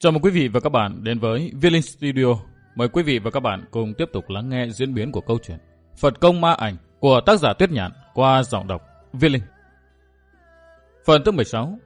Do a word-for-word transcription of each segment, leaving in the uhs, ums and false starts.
Chào mừng quý vị và các bạn đến với Viết Linh Studio. Mời quý vị và các bạn cùng tiếp tục lắng nghe diễn biến của câu chuyện Phật Công Ma Ảnh của tác giả Tuyết Nhạn qua giọng đọc Viết Linh. Phần thứ mười sáu.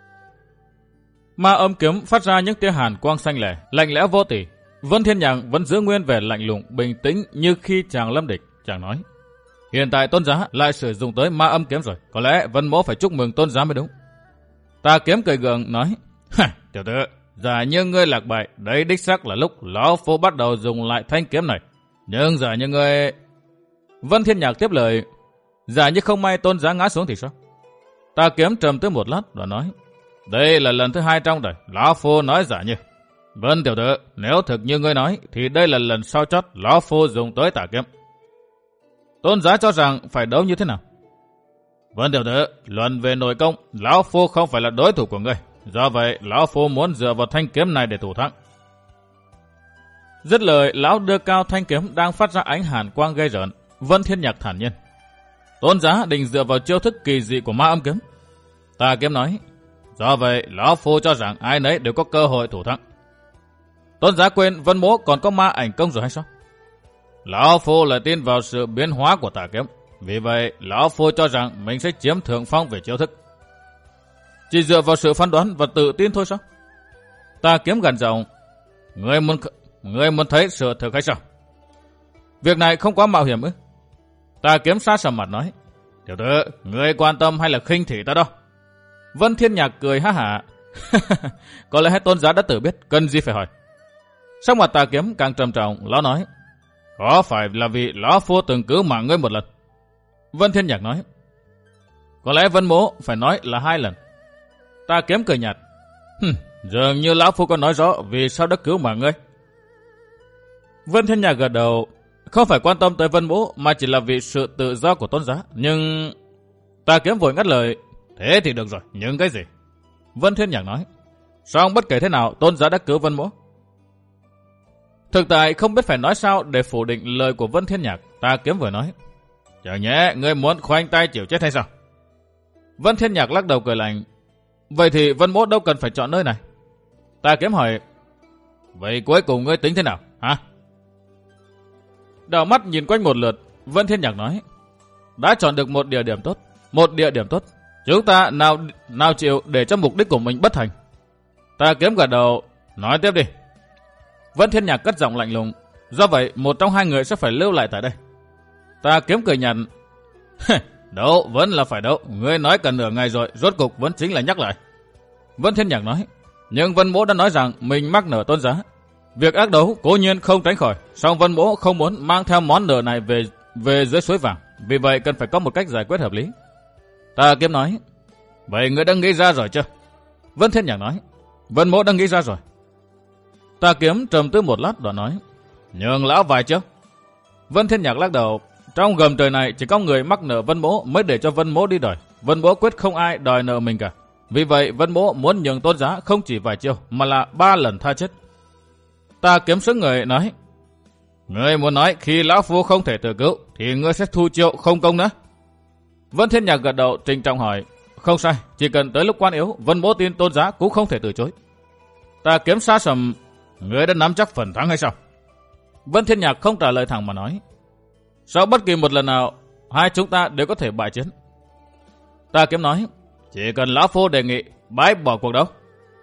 Ma âm kiếm phát ra những tia hàn quang xanh lẻ, lạnh lẽo vô tỉ. Vân Thiên Nhạc vẫn giữ nguyên vẻ lạnh lùng, bình tĩnh như khi chàng lâm địch. Chàng nói: hiện tại Tôn Giá lại sử dụng tới ma âm kiếm rồi, có lẽ Vân Mỗ phải chúc mừng Tôn Giá mới đúng. Tà Kiếm cười gượng nói: tiểu tử, giả như ngươi lạc bại, đấy đích xác là lúc lão phu bắt đầu dùng lại thanh kiếm này. Nhưng giả như ngươi... Vân Thiên Nhạc tiếp lời: giả như không may Tôn Giá ngã xuống thì sao? Tà Kiếm trầm tư một lát và nói: đây là lần thứ hai trong đời lão phu nói giả như. Vân tiểu tử, nếu thực như ngươi nói thì đây là lần sau chót lão phu dùng tới Tà Kiếm. Tôn Giá cho rằng phải đấu như thế nào? Vân tiểu tử, luận về nội công, lão phu không phải là đối thủ của ngươi. Do vậy, lão phu muốn dựa vào thanh kiếm này để thủ thắng. Dứt lời, lão đưa cao thanh kiếm đang phát ra ánh hàn quang gây rợn. Vân Thiên Nhạc thản nhiên: Tôn Giá định dựa vào chiêu thức kỳ dị của ma âm kiếm. Tà Kiếm nói: do vậy, lão phu cho rằng ai nấy đều có cơ hội thủ thắng. Tôn Giá quên Vân Mỗ còn có ma ảnh công rồi hay sao? Lão phu lại tin vào sự biến hóa của Tà Kiếm. Vì vậy, lão phu cho rằng mình sẽ chiếm thượng phong về chiêu thức. Chỉ dựa vào sự phán đoán và tự tin thôi sao? Tà Kiếm gằn giọng: Ngươi muốn ngươi muốn thấy sự thực hay sao? Việc này không quá mạo hiểm ư? Tà Kiếm sát sầm mặt nói: tiểu tử, ngươi quan tâm hay là khinh thị ta đâu? Vân Thiên Nhạc cười ha hả: có lẽ Tôn Giá đã tự biết, cần gì phải hỏi. Sắc mặt Tà Kiếm càng trầm trọng, lão nói: có phải là vì lão phu từng cứu mạng ngươi một lần? Vân Thiên Nhạc nói: có lẽ Vân Mỗ phải nói là hai lần. Tà Kiếm cười nhạt: Hừm, dường như lão phu có nói rõ vì sao đã cứu mạng ngươi. Vân Thiên Nhạc gật đầu: không phải quan tâm tới Vân Mỗ mà chỉ là vì sự tự do của Tôn Giá. Nhưng... Tà Kiếm vội ngắt lời: thế thì được rồi, nhưng cái gì? Vân Thiên Nhạc nói: song bất kể thế nào Tôn Giá đã cứu Vân Mỗ. Thực tại không biết phải nói sao để phủ định lời của Vân Thiên Nhạc. Tà Kiếm vừa nói: chẳng nhẽ ngươi muốn khoanh tay chịu chết hay sao? Vân Thiên Nhạc lắc đầu cười lạnh: vậy thì Vân Mỗ đâu cần phải chọn nơi này. Tà Kiếm hỏi: vậy cuối cùng ngươi tính thế nào hả? Đảo mắt nhìn quanh một lượt, Vân Thiên Nhạc nói: đã chọn được một địa điểm tốt. Một địa điểm tốt, chúng ta nào nào chịu để cho mục đích của mình bất thành. Tà Kiếm gật đầu: nói tiếp đi. Vân Thiên Nhạc cất giọng lạnh lùng: do vậy một trong hai người sẽ phải lưu lại tại đây. Tà Kiếm cười nhạt: đấu vẫn là phải đấu, ngươi nói cần nửa ngày rồi, rốt cục vẫn chính là nhắc lại. Vân Thiên Nhạc nói: nhưng Vân Mỗ đã nói rằng mình mắc nợ Tôn Giá. Việc ác đấu cố nhiên không tránh khỏi, song Vân Mỗ không muốn mang theo món nợ này về về dưới suối vàng, vì vậy cần phải có một cách giải quyết hợp lý. Tà Kiếm nói: vậy ngươi đã nghĩ ra rồi chưa? Vân Thiên Nhạc nói: Vân Mỗ đã nghĩ ra rồi. Tà Kiếm trầm tư một lát đoạn nói: nhường lão vài chứ? Vân Thiên Nhạc lắc đầu: trong gầm trời này chỉ có người mắc nợ Vân Mỗ mới để cho Vân Mỗ đi đòi. Vân Mỗ quyết không ai đòi nợ mình cả. Vì vậy Vân Mỗ muốn nhường Tôn Giá không chỉ vài chiêu mà là ba lần tha chết. Tà Kiếm sững người nói: ngươi muốn nói khi lão phu không thể tự cứu thì ngươi sẽ thu chiêu không công nữa? Vân Thiên Nhạc gật đầu trịnh trọng hỏi: không sai, chỉ cần tới lúc quan yếu Vân Mỗ tin Tôn Giá cũng không thể từ chối. Tà Kiếm xa sầm: ngươi đã nắm chắc phần thắng hay sao? Vân Thiên Nhạc không trả lời thẳng mà nói: sau bất kỳ một lần nào hai chúng ta đều có thể bại chiến. Tà Kiếm nói: chỉ cần lão phu đề nghị bãi bỏ cuộc đấu.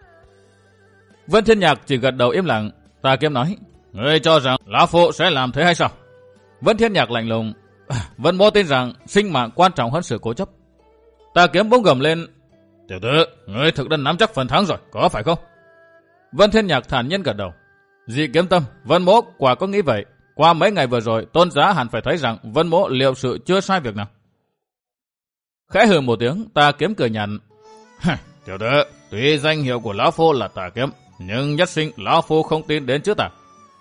Vân Thiên Nhạc chỉ gật đầu im lặng. Tà Kiếm nói: ngươi cho rằng lão phu sẽ làm thế hay sao? Vân Thiên Nhạc lạnh lùng: Vân Mỗ tin rằng sinh mạng quan trọng hơn sự cố chấp. Tà Kiếm bỗng gầm lên: tiểu tử, ngươi thực đã nắm chắc phần thắng rồi, có phải không? Vân Thiên Nhạc thản nhiên gật đầu: Dị Kiếm Tâm, Vân Mỗ quả có nghĩ vậy. Qua mấy ngày vừa rồi, Tôn Giá hẳn phải thấy rằng Vân Mỗ liệu sự chưa sai việc nào. Khẽ hừ một tiếng, Tà Kiếm cười nhạt: tiểu tử, tuy danh hiệu của lão phu là Tà Kiếm, nhưng nhất sinh lão phu không tin đến chữ Tà.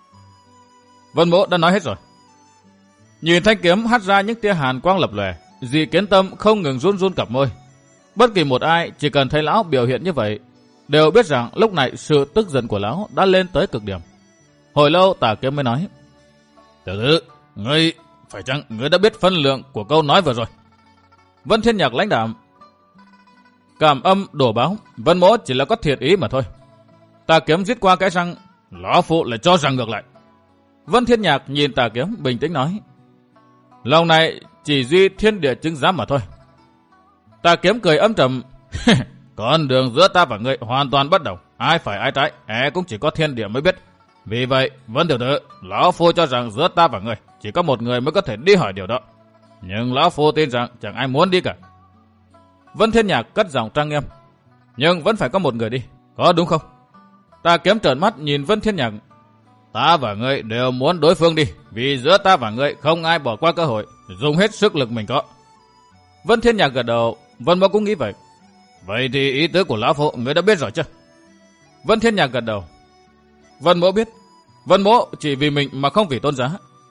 Vân Mỗ đã nói hết rồi. Nhìn thanh kiếm hắt ra những tia hàn quang lập lòe, Dị Kiếm Tâm không ngừng run run cặp môi. Bất kỳ một ai chỉ cần thấy lão biểu hiện như vậy đều biết rằng lúc này sự tức giận của lão đã lên tới cực điểm. Hồi lâu Tà Kiếm mới nói: tiểu tử, ngươi phải chăng ngươi đã biết phân lượng của câu nói vừa rồi? Vân Thiên Nhạc lãnh đạm: cảm âm đổ báo, Vân Mỗ chỉ là có thiện ý mà thôi. Tà Kiếm giết qua cái răng, lão phụ lại cho rằng ngược lại. Vân Thiên Nhạc nhìn Tà Kiếm bình tĩnh nói, lòng này chỉ duy thiên địa chứng giám mà thôi. Tà Kiếm cười âm trầm, con đường giữa ta và ngươi hoàn toàn bất đồng, ai phải ai trái, e cũng chỉ có thiên địa mới biết. Vì vậy, Vân tiểu tử, lão phu cho rằng giữa ta và ngươi chỉ có một người mới có thể đi hỏi điều đó. Nhưng lão phu tin rằng chẳng ai muốn đi cả. Vân Thiên Nhạc cất giọng trang nghiêm, nhưng vẫn phải có một người đi, có đúng không? Tà Kiếm trợn mắt nhìn Vân Thiên Nhạc, ta và ngươi đều muốn đối phương đi, vì giữa ta và ngươi không ai bỏ qua cơ hội, dùng hết sức lực mình có. Vân Thiên Nhạc gật đầu, Vân Mỗ cũng nghĩ vậy. Vậy thì ý tứ của lão phụ ngươi đã biết rồi chứ? Vân Thiên Nhạc gật đầu. Vân Mỗ biết. Vân Mỗ chỉ vì mình mà không vì tôn giá.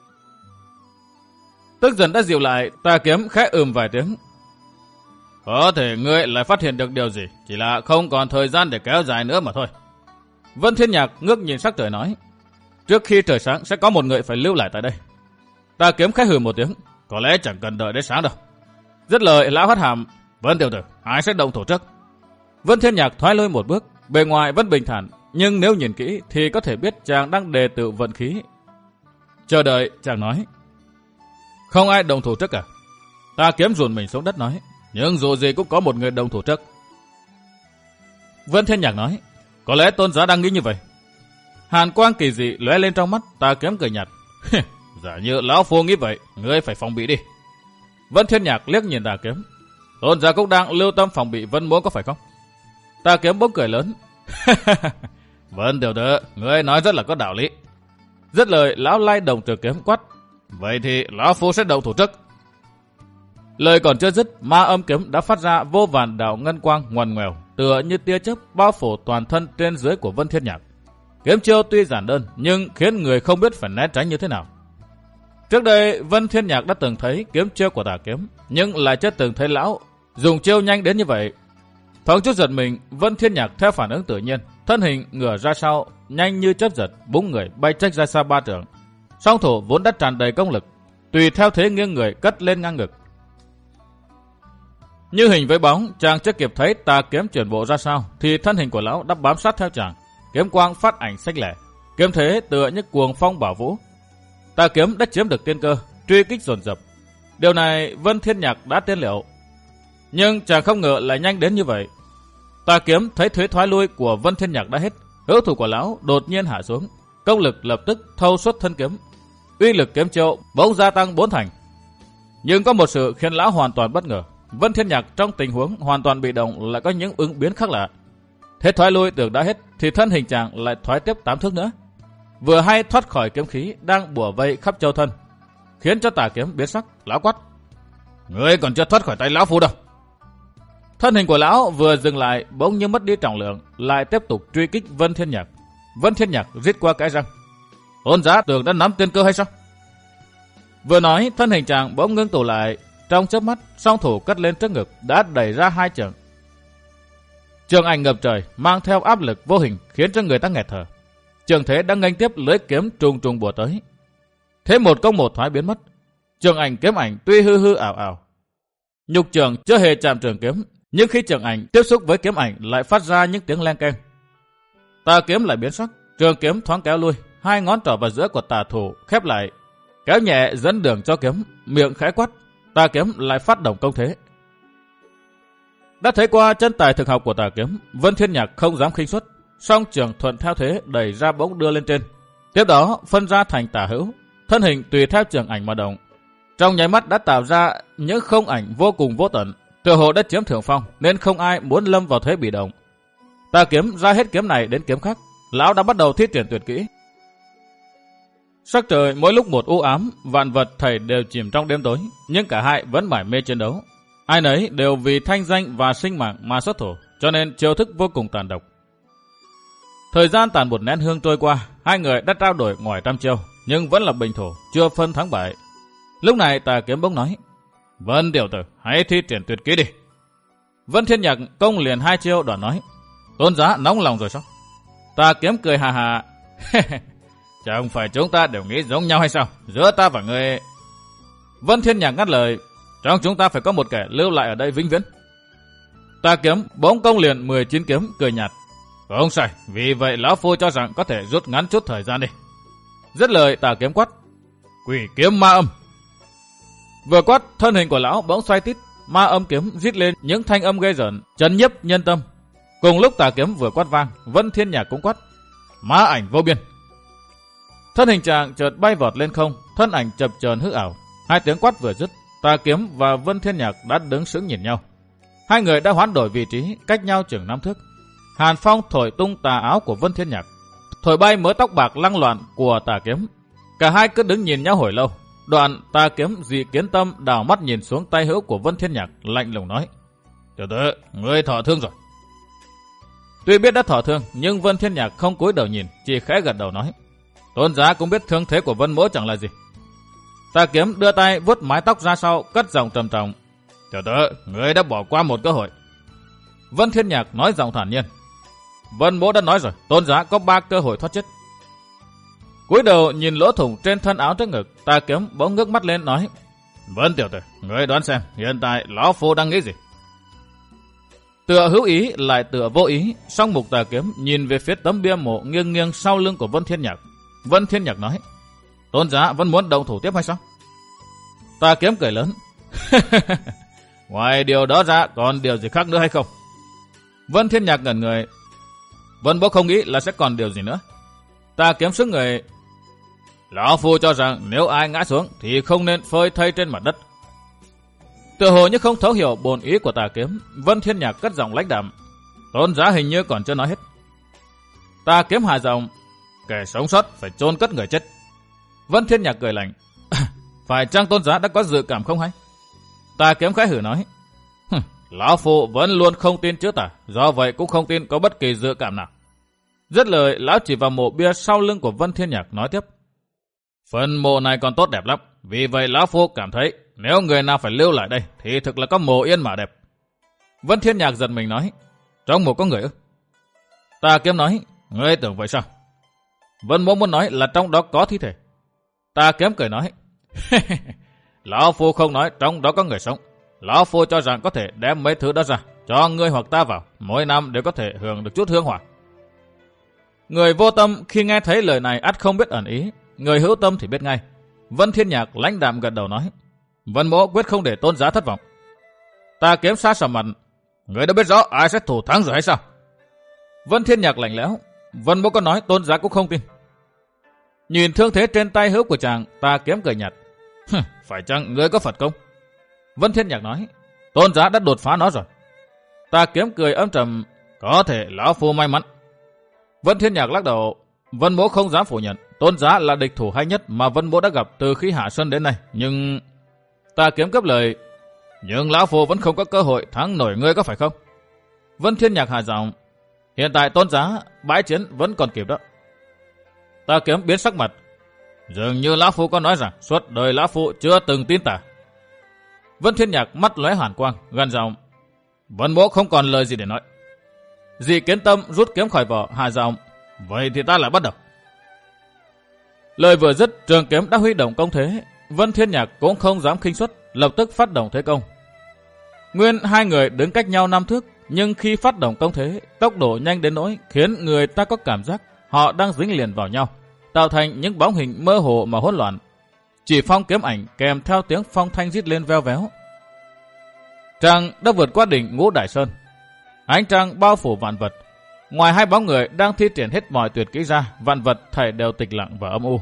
Tức giận đã dịu lại, Tà Kiếm khẽ ừm vài tiếng. Có thể ngươi lại phát hiện được điều gì, chỉ là không còn thời gian để kéo dài nữa mà thôi. Vân Thiên Nhạc ngước nhìn sắc trời nói, trước khi trời sáng sẽ có một người phải lưu lại tại đây. Tà Kiếm khẽ hừ một tiếng, có lẽ chẳng cần đợi đến sáng đâu. Dứt lời, lão hất hàm, Vân tiểu tử, ai sẽ động thủ trước? Vân Thiên Nhạc thoái lui một bước, bề ngoài vẫn bình thản, nhưng nếu nhìn kỹ thì có thể biết chàng đang đề tự vận khí. Chờ đợi, chàng nói, không ai động thủ trước cả. Tà Kiếm dùn mình xuống đất nói, nhưng dù gì cũng có một người động thủ trước. Vân Thiên Nhạc nói, có lẽ tôn giá đang nghĩ như vậy. Hàn quang kỳ dị lóe lên trong mắt, Tà Kiếm cười nhạt, giả như lão phu nghĩ vậy, ngươi phải phòng bị đi. Vân Thiên Nhạc liếc nhìn Tà Kiếm, tôn giá cũng đang lưu tâm phòng bị Vân Mỗ có phải không? Tà Kiếm bỗng cười lớn, Vân tiểu tử, ngươi nói rất là có đạo lý. Dứt lời, lão lai đồng trường kiếm quát, vậy thì lão phu sẽ động thủ trước. Lời còn chưa dứt, ma âm kiếm đã phát ra vô vàn đạo ngân quang ngoằn ngoèo, tựa như tia chớp bao phủ toàn thân trên dưới của Vân Thiên Nhạc. Kiếm chiêu tuy giản đơn, nhưng khiến người không biết phải né tránh như thế nào. Trước đây, Vân Thiên Nhạc đã từng thấy kiếm chiêu của Tà Kiếm, nhưng lại chưa từng thấy lão dùng chiêu nhanh đến như vậy. Thoáng chút giật mình, Vân Thiên Nhạc theo phản ứng tự nhiên, thân hình ngửa ra sau, nhanh như chớp giật, búng người bay trách ra xa ba trượng. Song thủ vốn đã tràn đầy công lực, tùy theo thế nghiêng người cất lên ngang ngực. Như hình với bóng, chàng chưa kịp thấy Tà Kiếm chuyển bộ ra sao, thì thân hình của lão đã bám sát theo chàng, kiếm quang phát ảnh xách lẻ, kiếm thế tựa như cuồng phong bảo vũ. Tà Kiếm đã chiếm được tiên cơ, truy kích dồn dập. Điều này Vân Thiên Nhạc đã tiên liệu, nhưng chàng không ngờ lại nhanh đến như vậy. Tà Kiếm thấy thế thoái lui của Vân Thiên Nhạc đã hết, hữu thủ của lão đột nhiên hạ xuống, công lực lập tức thâu suốt thân kiếm, uy lực kiếm chiêu bỗng gia tăng bốn thành. Nhưng có một sự khiến lão hoàn toàn bất ngờ, Vân Thiên Nhạc trong tình huống hoàn toàn bị động lại có những ứng biến khác lạ. Thế thoái lui tưởng đã hết thì thân hình chàng lại thoái tiếp tám thước nữa, vừa hay thoát khỏi kiếm khí đang bủa vây khắp châu thân, khiến cho Tà Kiếm biến sắc. Lão quát, ngươi còn chưa thoát khỏi tay lão phu đâu. Thân hình của lão vừa dừng lại bỗng như mất đi trọng lượng, lại tiếp tục truy kích Vân Thiên Nhạc. Vân Thiên Nhạc rít qua cái răng, tôn giá tưởng đã nắm tiên cơ hay sao? Vừa nói, thân hình chàng bỗng ngưng tụ lại, trong chớp mắt, song thủ cất lên trước ngực đã đẩy ra hai trường. Trường ảnh ngập trời, mang theo áp lực vô hình khiến cho người ta nghẹt thở. Trường thế đang nghênh tiếp lưỡi kiếm trùng trùng bùa tới. Thế một công một thoái biến mất. Trường ảnh kiếm ảnh tuy hư hư ảo ảo, nhục trường chưa hề chạm trường kiếm, nhưng khi trường ảnh tiếp xúc với kiếm ảnh lại phát ra những tiếng len keng. Tà Kiếm lại biến sắc, trường kiếm thoáng kéo lui, hai ngón trỏ vào giữa của tà thủ khép lại, kéo nhẹ dẫn đường cho kiếm, miệng khẽ quát, Tà Kiếm lại phát động công thế. Đã thấy qua chân tài thực học của Tà Kiếm, Vân Thiên Nhạc không dám khinh suất, song trường thuận theo thế đẩy ra bỗng đưa lên trên. Tiếp đó phân ra thành tả hữu, thân hình tùy theo trường ảnh mà động. Trong nháy mắt đã tạo ra những không ảnh vô cùng vô tận, tựa hồ đã chiếm thượng phong nên không ai muốn lâm vào thế bị động. Tà Kiếm ra hết kiếm này đến kiếm khác, lão đã bắt đầu thi triển tuyệt kỹ. Sắc trời mỗi lúc một u ám, vạn vật thảy đều chìm trong đêm tối, nhưng cả hai vẫn mải mê chiến đấu. Ai nấy đều vì thanh danh và sinh mạng mà xuất thủ, cho nên chiêu thức vô cùng tàn độc. Thời gian tàn một nén hương trôi qua, hai người đã trao đổi ngoài trăm chiêu, nhưng vẫn là bình thủ, chưa phân thắng bại. Lúc này Tà Kiếm bỗng nói, Vân tiểu tử, hãy thi triển tuyệt kỹ đi. Vân Thiên Nhạc công liền hai chiêu đoạn nói, tôn giá nóng lòng rồi sao? Tà Kiếm cười hà hà, chẳng phải chúng ta đều nghĩ giống nhau hay sao? Giữa ta và ngươi... Vân Thiên Nhạc ngắt lời, trong chúng ta phải có một kẻ lưu lại ở đây vĩnh viễn. Tà Kiếm bỗng công liền mười chín kiếm, cười nhạt, Không sai, vì vậy lão phu cho rằng có thể rút ngắn chút thời gian đi. Dứt lời Tà Kiếm quát: Quỷ kiếm ma âm. Vừa quát, thân hình của lão bỗng xoay tít, ma âm kiếm rít lên những thanh âm ghê rợn, chấn nhiếp nhân tâm. Cùng lúc Tà Kiếm vừa quát vang, Vân Thiên Nhạc cũng quát: Ma ảnh vô biên. Thân hình chàng chợt bay vọt lên không, thân ảnh chập chờn hư ảo. Hai tiếng quát vừa dứt, Tà Kiếm và Vân Thiên Nhạc đã đứng sững nhìn nhau. Hai người đã hoán đổi vị trí, cách nhau chừng năm thước. Hàn phong thổi tung tà áo của Vân Thiên Nhạc, thổi bay mớ tóc bạc lăng loạn của Tà Kiếm. Cả hai cứ đứng nhìn nhau hồi lâu. Đoạn Tà Kiếm dị kiến tâm đảo mắt nhìn xuống tay hữu của Vân Thiên Nhạc, lạnh lùng nói: Tiểu tử, ngươi thọ thương rồi. Tuy biết đã thọ thương, nhưng Vân Thiên Nhạc không cúi đầu nhìn, chỉ khẽ gật đầu nói: Tôn giá cũng biết thương thế của Vân mỗ chẳng là gì. Tà Kiếm đưa tay vuốt mái tóc ra sau, cất giọng trầm trọng: Tiểu tử, ngươi đã bỏ qua một cơ hội. Vân Thiên Nhạc nói giọng thản nhiên: Vân mỗ đã nói rồi, tôn giá có ba cơ hội thoát chết. Cúi đầu nhìn lỗ thủng trên thân áo trước ngực, Tà Kiếm bỗng ngước mắt lên nói: Vân tiểu tử, ngươi đoán xem hiện tại lão phu đang nghĩ gì? Tựa hữu ý lại tựa vô ý, song mục Tà Kiếm nhìn về phía tấm bia mộ nghiêng nghiêng sau lưng của Vân Thiên Nhạc. Vân Thiên Nhạc nói: Tôn giá vẫn muốn động thủ tiếp hay sao? Tà Kiếm cười lớn: Ngoài điều đó ra còn điều gì khác nữa hay không? Vân Thiên Nhạc ngẩn người: Vân bố không nghĩ là sẽ còn điều gì nữa. Tà Kiếm sững người: Lão phu cho rằng nếu ai ngã xuống thì không nên phơi thây trên mặt đất. Tựa hồ như không thấu hiểu bổn ý của Tà Kiếm, Vân Thiên Nhạc cất giọng lãnh đạm: Tôn giá hình như còn chưa nói hết. Tà Kiếm hạ giọng: Kẻ sống sót phải chôn cất người chết. Vân Thiên Nhạc cười lạnh: Phải chăng tôn giá đã có dự cảm không hay? Tà Kiếm khẽ hử nói: Lão phu vẫn luôn không tin chữ tà, do vậy cũng không tin có bất kỳ dự cảm nào. Dứt lời, lão chỉ vào mộ bia sau lưng của Vân Thiên Nhạc nói tiếp: Phần mộ này còn tốt đẹp lắm, vì vậy lão phu cảm thấy nếu người nào phải lưu lại đây thì thực là có mộ yên mà đẹp. Vân Thiên Nhạc giật mình nói: Trong mộ có người ư? Tà Kiếm nói: Ngươi tưởng vậy sao? Vân mỗ muốn nói là trong đó có thi thể. Tà Kiếm cười nói: Lão phu không nói trong đó có người sống. Lão phu cho rằng có thể đem mấy thứ đó ra cho ngươi hoặc ta vào, mỗi năm đều có thể hưởng được chút hương hỏa. Người vô tâm khi nghe thấy lời này ắt không biết ẩn ý, người hữu tâm thì biết ngay. Vân Thiên Nhạc lãnh đạm gật đầu nói: Vân mỗ quyết không để tôn giá thất vọng. Tà Kiếm sát sầm mặt: Người đã biết rõ ai sẽ thủ thắng rồi hay sao? Vân Thiên Nhạc lạnh lẽo: Vân mỗ có nói tôn giá cũng không tin. Nhìn thương thế trên tay hữu của chàng, Tà Kiếm cười nhạt: Phải chăng ngươi có Phật công? Vân Thiên Nhạc nói: Tôn giá đã đột phá nó rồi. Tà Kiếm cười âm trầm: Có thể lão phu may mắn. Vân Thiên Nhạc lắc đầu: Vân mỗ không dám phủ nhận, tôn giá là địch thủ hay nhất mà Vân mỗ đã gặp từ khi hạ sơn đến nay. Nhưng Tà Kiếm cấp lời: Nhưng lão phu vẫn không có cơ hội thắng nổi ngươi, có phải không? Vân Thiên Nhạc hạ giọng: Hiện tại tôn giá bãi chiến vẫn còn kịp đó. Tà Kiếm biến sắc mặt: Dường như lão phu có nói rằng suốt đời lão phu chưa từng tin tà. Vân Thiên Nhạc mắt lóe hàn quang, gằn giọng: Vân mỗ không còn lời gì để nói. Dị Kiến Tâm rút kiếm khỏi vỏ, hạ giọng: Vậy thì ta lại bắt đầu. Lời vừa dứt, trường kiếm đã huy động công thế. Vân Thiên Nhạc cũng không dám khinh suất, lập tức phát động thế công. Nguyên hai người đứng cách nhau năm thước, nhưng khi phát động công thế, tốc độ nhanh đến nỗi khiến người ta có cảm giác họ đang dính liền vào nhau, tạo thành những bóng hình mơ hồ mà hỗn loạn. Chỉ phong kiếm ảnh kèm theo tiếng phong thanh rít lên veo véo. Trăng đã vượt qua đỉnh Ngũ Đại Sơn, ánh trăng bao phủ vạn vật. Ngoài hai bóng người đang thi triển hết mọi tuyệt kỹ ra, vạn vật thảy đều tịch lặng và âm u.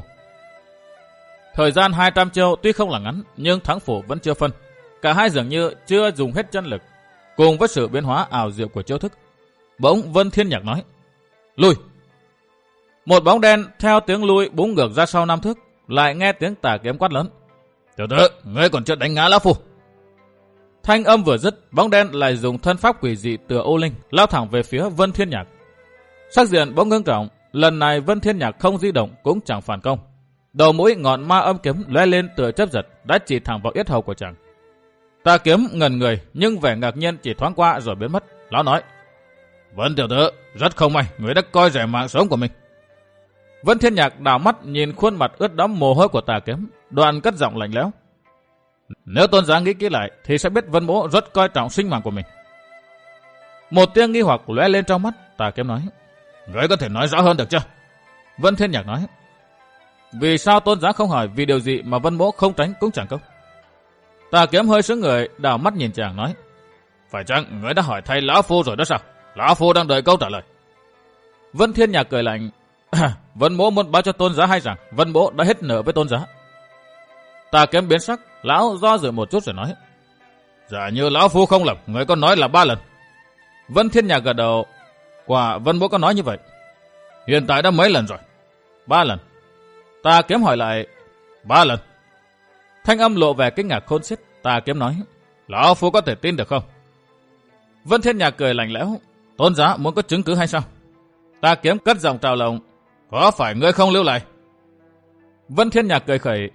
Thời gian hai trăm chiêu tuy không là ngắn, nhưng thắng phủ vẫn chưa phân. Cả hai dường như chưa dùng hết chân lực. Cùng với sự biến hóa ảo diệu của chiêu thức, bỗng Vân Thiên Nhạc nói: Lui! Một bóng đen theo tiếng lui búng ngược ra sau năm thước. Lại nghe tiếng Tà Kiếm quát lớn: Tiểu tử, ngươi còn chưa đánh ngã lão phu. Thanh âm vừa dứt, bóng đen lại dùng thân pháp quỷ dị tựa ô linh lao thẳng về phía Vân Thiên Nhạc. Sắc diện bỗng ngưng trọng, lần này Vân Thiên Nhạc không di động cũng chẳng phản công. Đầu mũi ngọn ma âm kiếm lóe lên tựa chớp giật, đã chỉ thẳng vào yết hầu của chàng. Tà Kiếm ngẩn người, nhưng vẻ ngạc nhiên chỉ thoáng qua rồi biến mất. Lão nói: Vân tiểu tử, rất không may, người đã coi rẻ mạng sống của mình. Vân Thiên Nhạc đảo mắt nhìn khuôn mặt ướt đẫm mồ hôi của Tà Kiếm, đoạn cất giọng lạnh lẽo: Nếu tôn giá nghĩ kỹ lại thì sẽ biết Vân mỗ rất coi trọng sinh mạng của mình. Một tia nghi hoặc lóe lên trong mắt. Tà Kiếm nói: Ngươi có thể nói rõ hơn được chưa? Vân Thiên Nhạc nói. Vì sao tôn giá không hỏi vì điều gì mà Vân Mỗ không tránh cũng chẳng công? Tà Kiếm hơi sững người, đảo mắt nhìn chàng nói. Phải chăng ngươi đã hỏi thay lão phu rồi đó sao? Lão phu đang đợi câu trả lời. Vân Thiên Nhạc cười lạnh. Vân Mỗ muốn báo cho tôn giá hay rằng Vân Mỗ đã hết nợ với tôn giá. Tà Kiếm biến sắc, lão do dự một chút rồi nói. Giả như lão phu không lầm, ngươi có nói là ba lần. Vân Thiên Nhạc gật đầu. Quả Vân Mỗ có nói như vậy. Hiện tại đã mấy lần rồi? Ba lần. Tà Kiếm hỏi lại. Ba lần. Thanh âm lộ vẻ kinh ngạc khôn xiết. Tà Kiếm nói. Lão phu có thể tin được không? Vân Thiên Nhạc cười lạnh lẽo. Tôn giá muốn có chứng cứ hay sao? Tà Kiếm cất giọng trào lồng. Có phải ngươi không lưu lại? Vân Thiên Nhạc cười khẩy.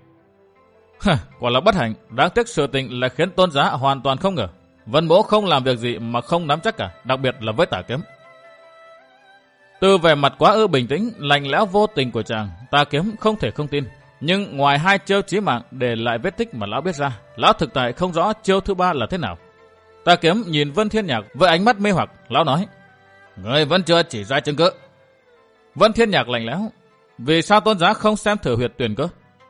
Quả là bất hạnh. Đáng tiếc sự tình lại khiến tôn giá hoàn toàn không ngờ. Vân Mỗ không làm việc gì mà không nắm chắc cả. Đặc biệt là với Tà Kiếm. Từ vẻ mặt quá ư bình tĩnh, lạnh lẽo vô tình của chàng, Tà Kiếm không thể không tin. Nhưng ngoài hai chiêu chí mạng để lại vết tích mà lão biết ra, lão thực tại không rõ chiêu thứ ba là thế nào. Tà Kiếm nhìn Vân Thiên Nhạc với ánh mắt mê hoặc, lão nói. Ngươi vẫn chưa chỉ ra chứng cứ. Vân Thiên Nhạc lạnh lẽo. Vì sao tôn giá không xem thử huyệt tuyển cơ?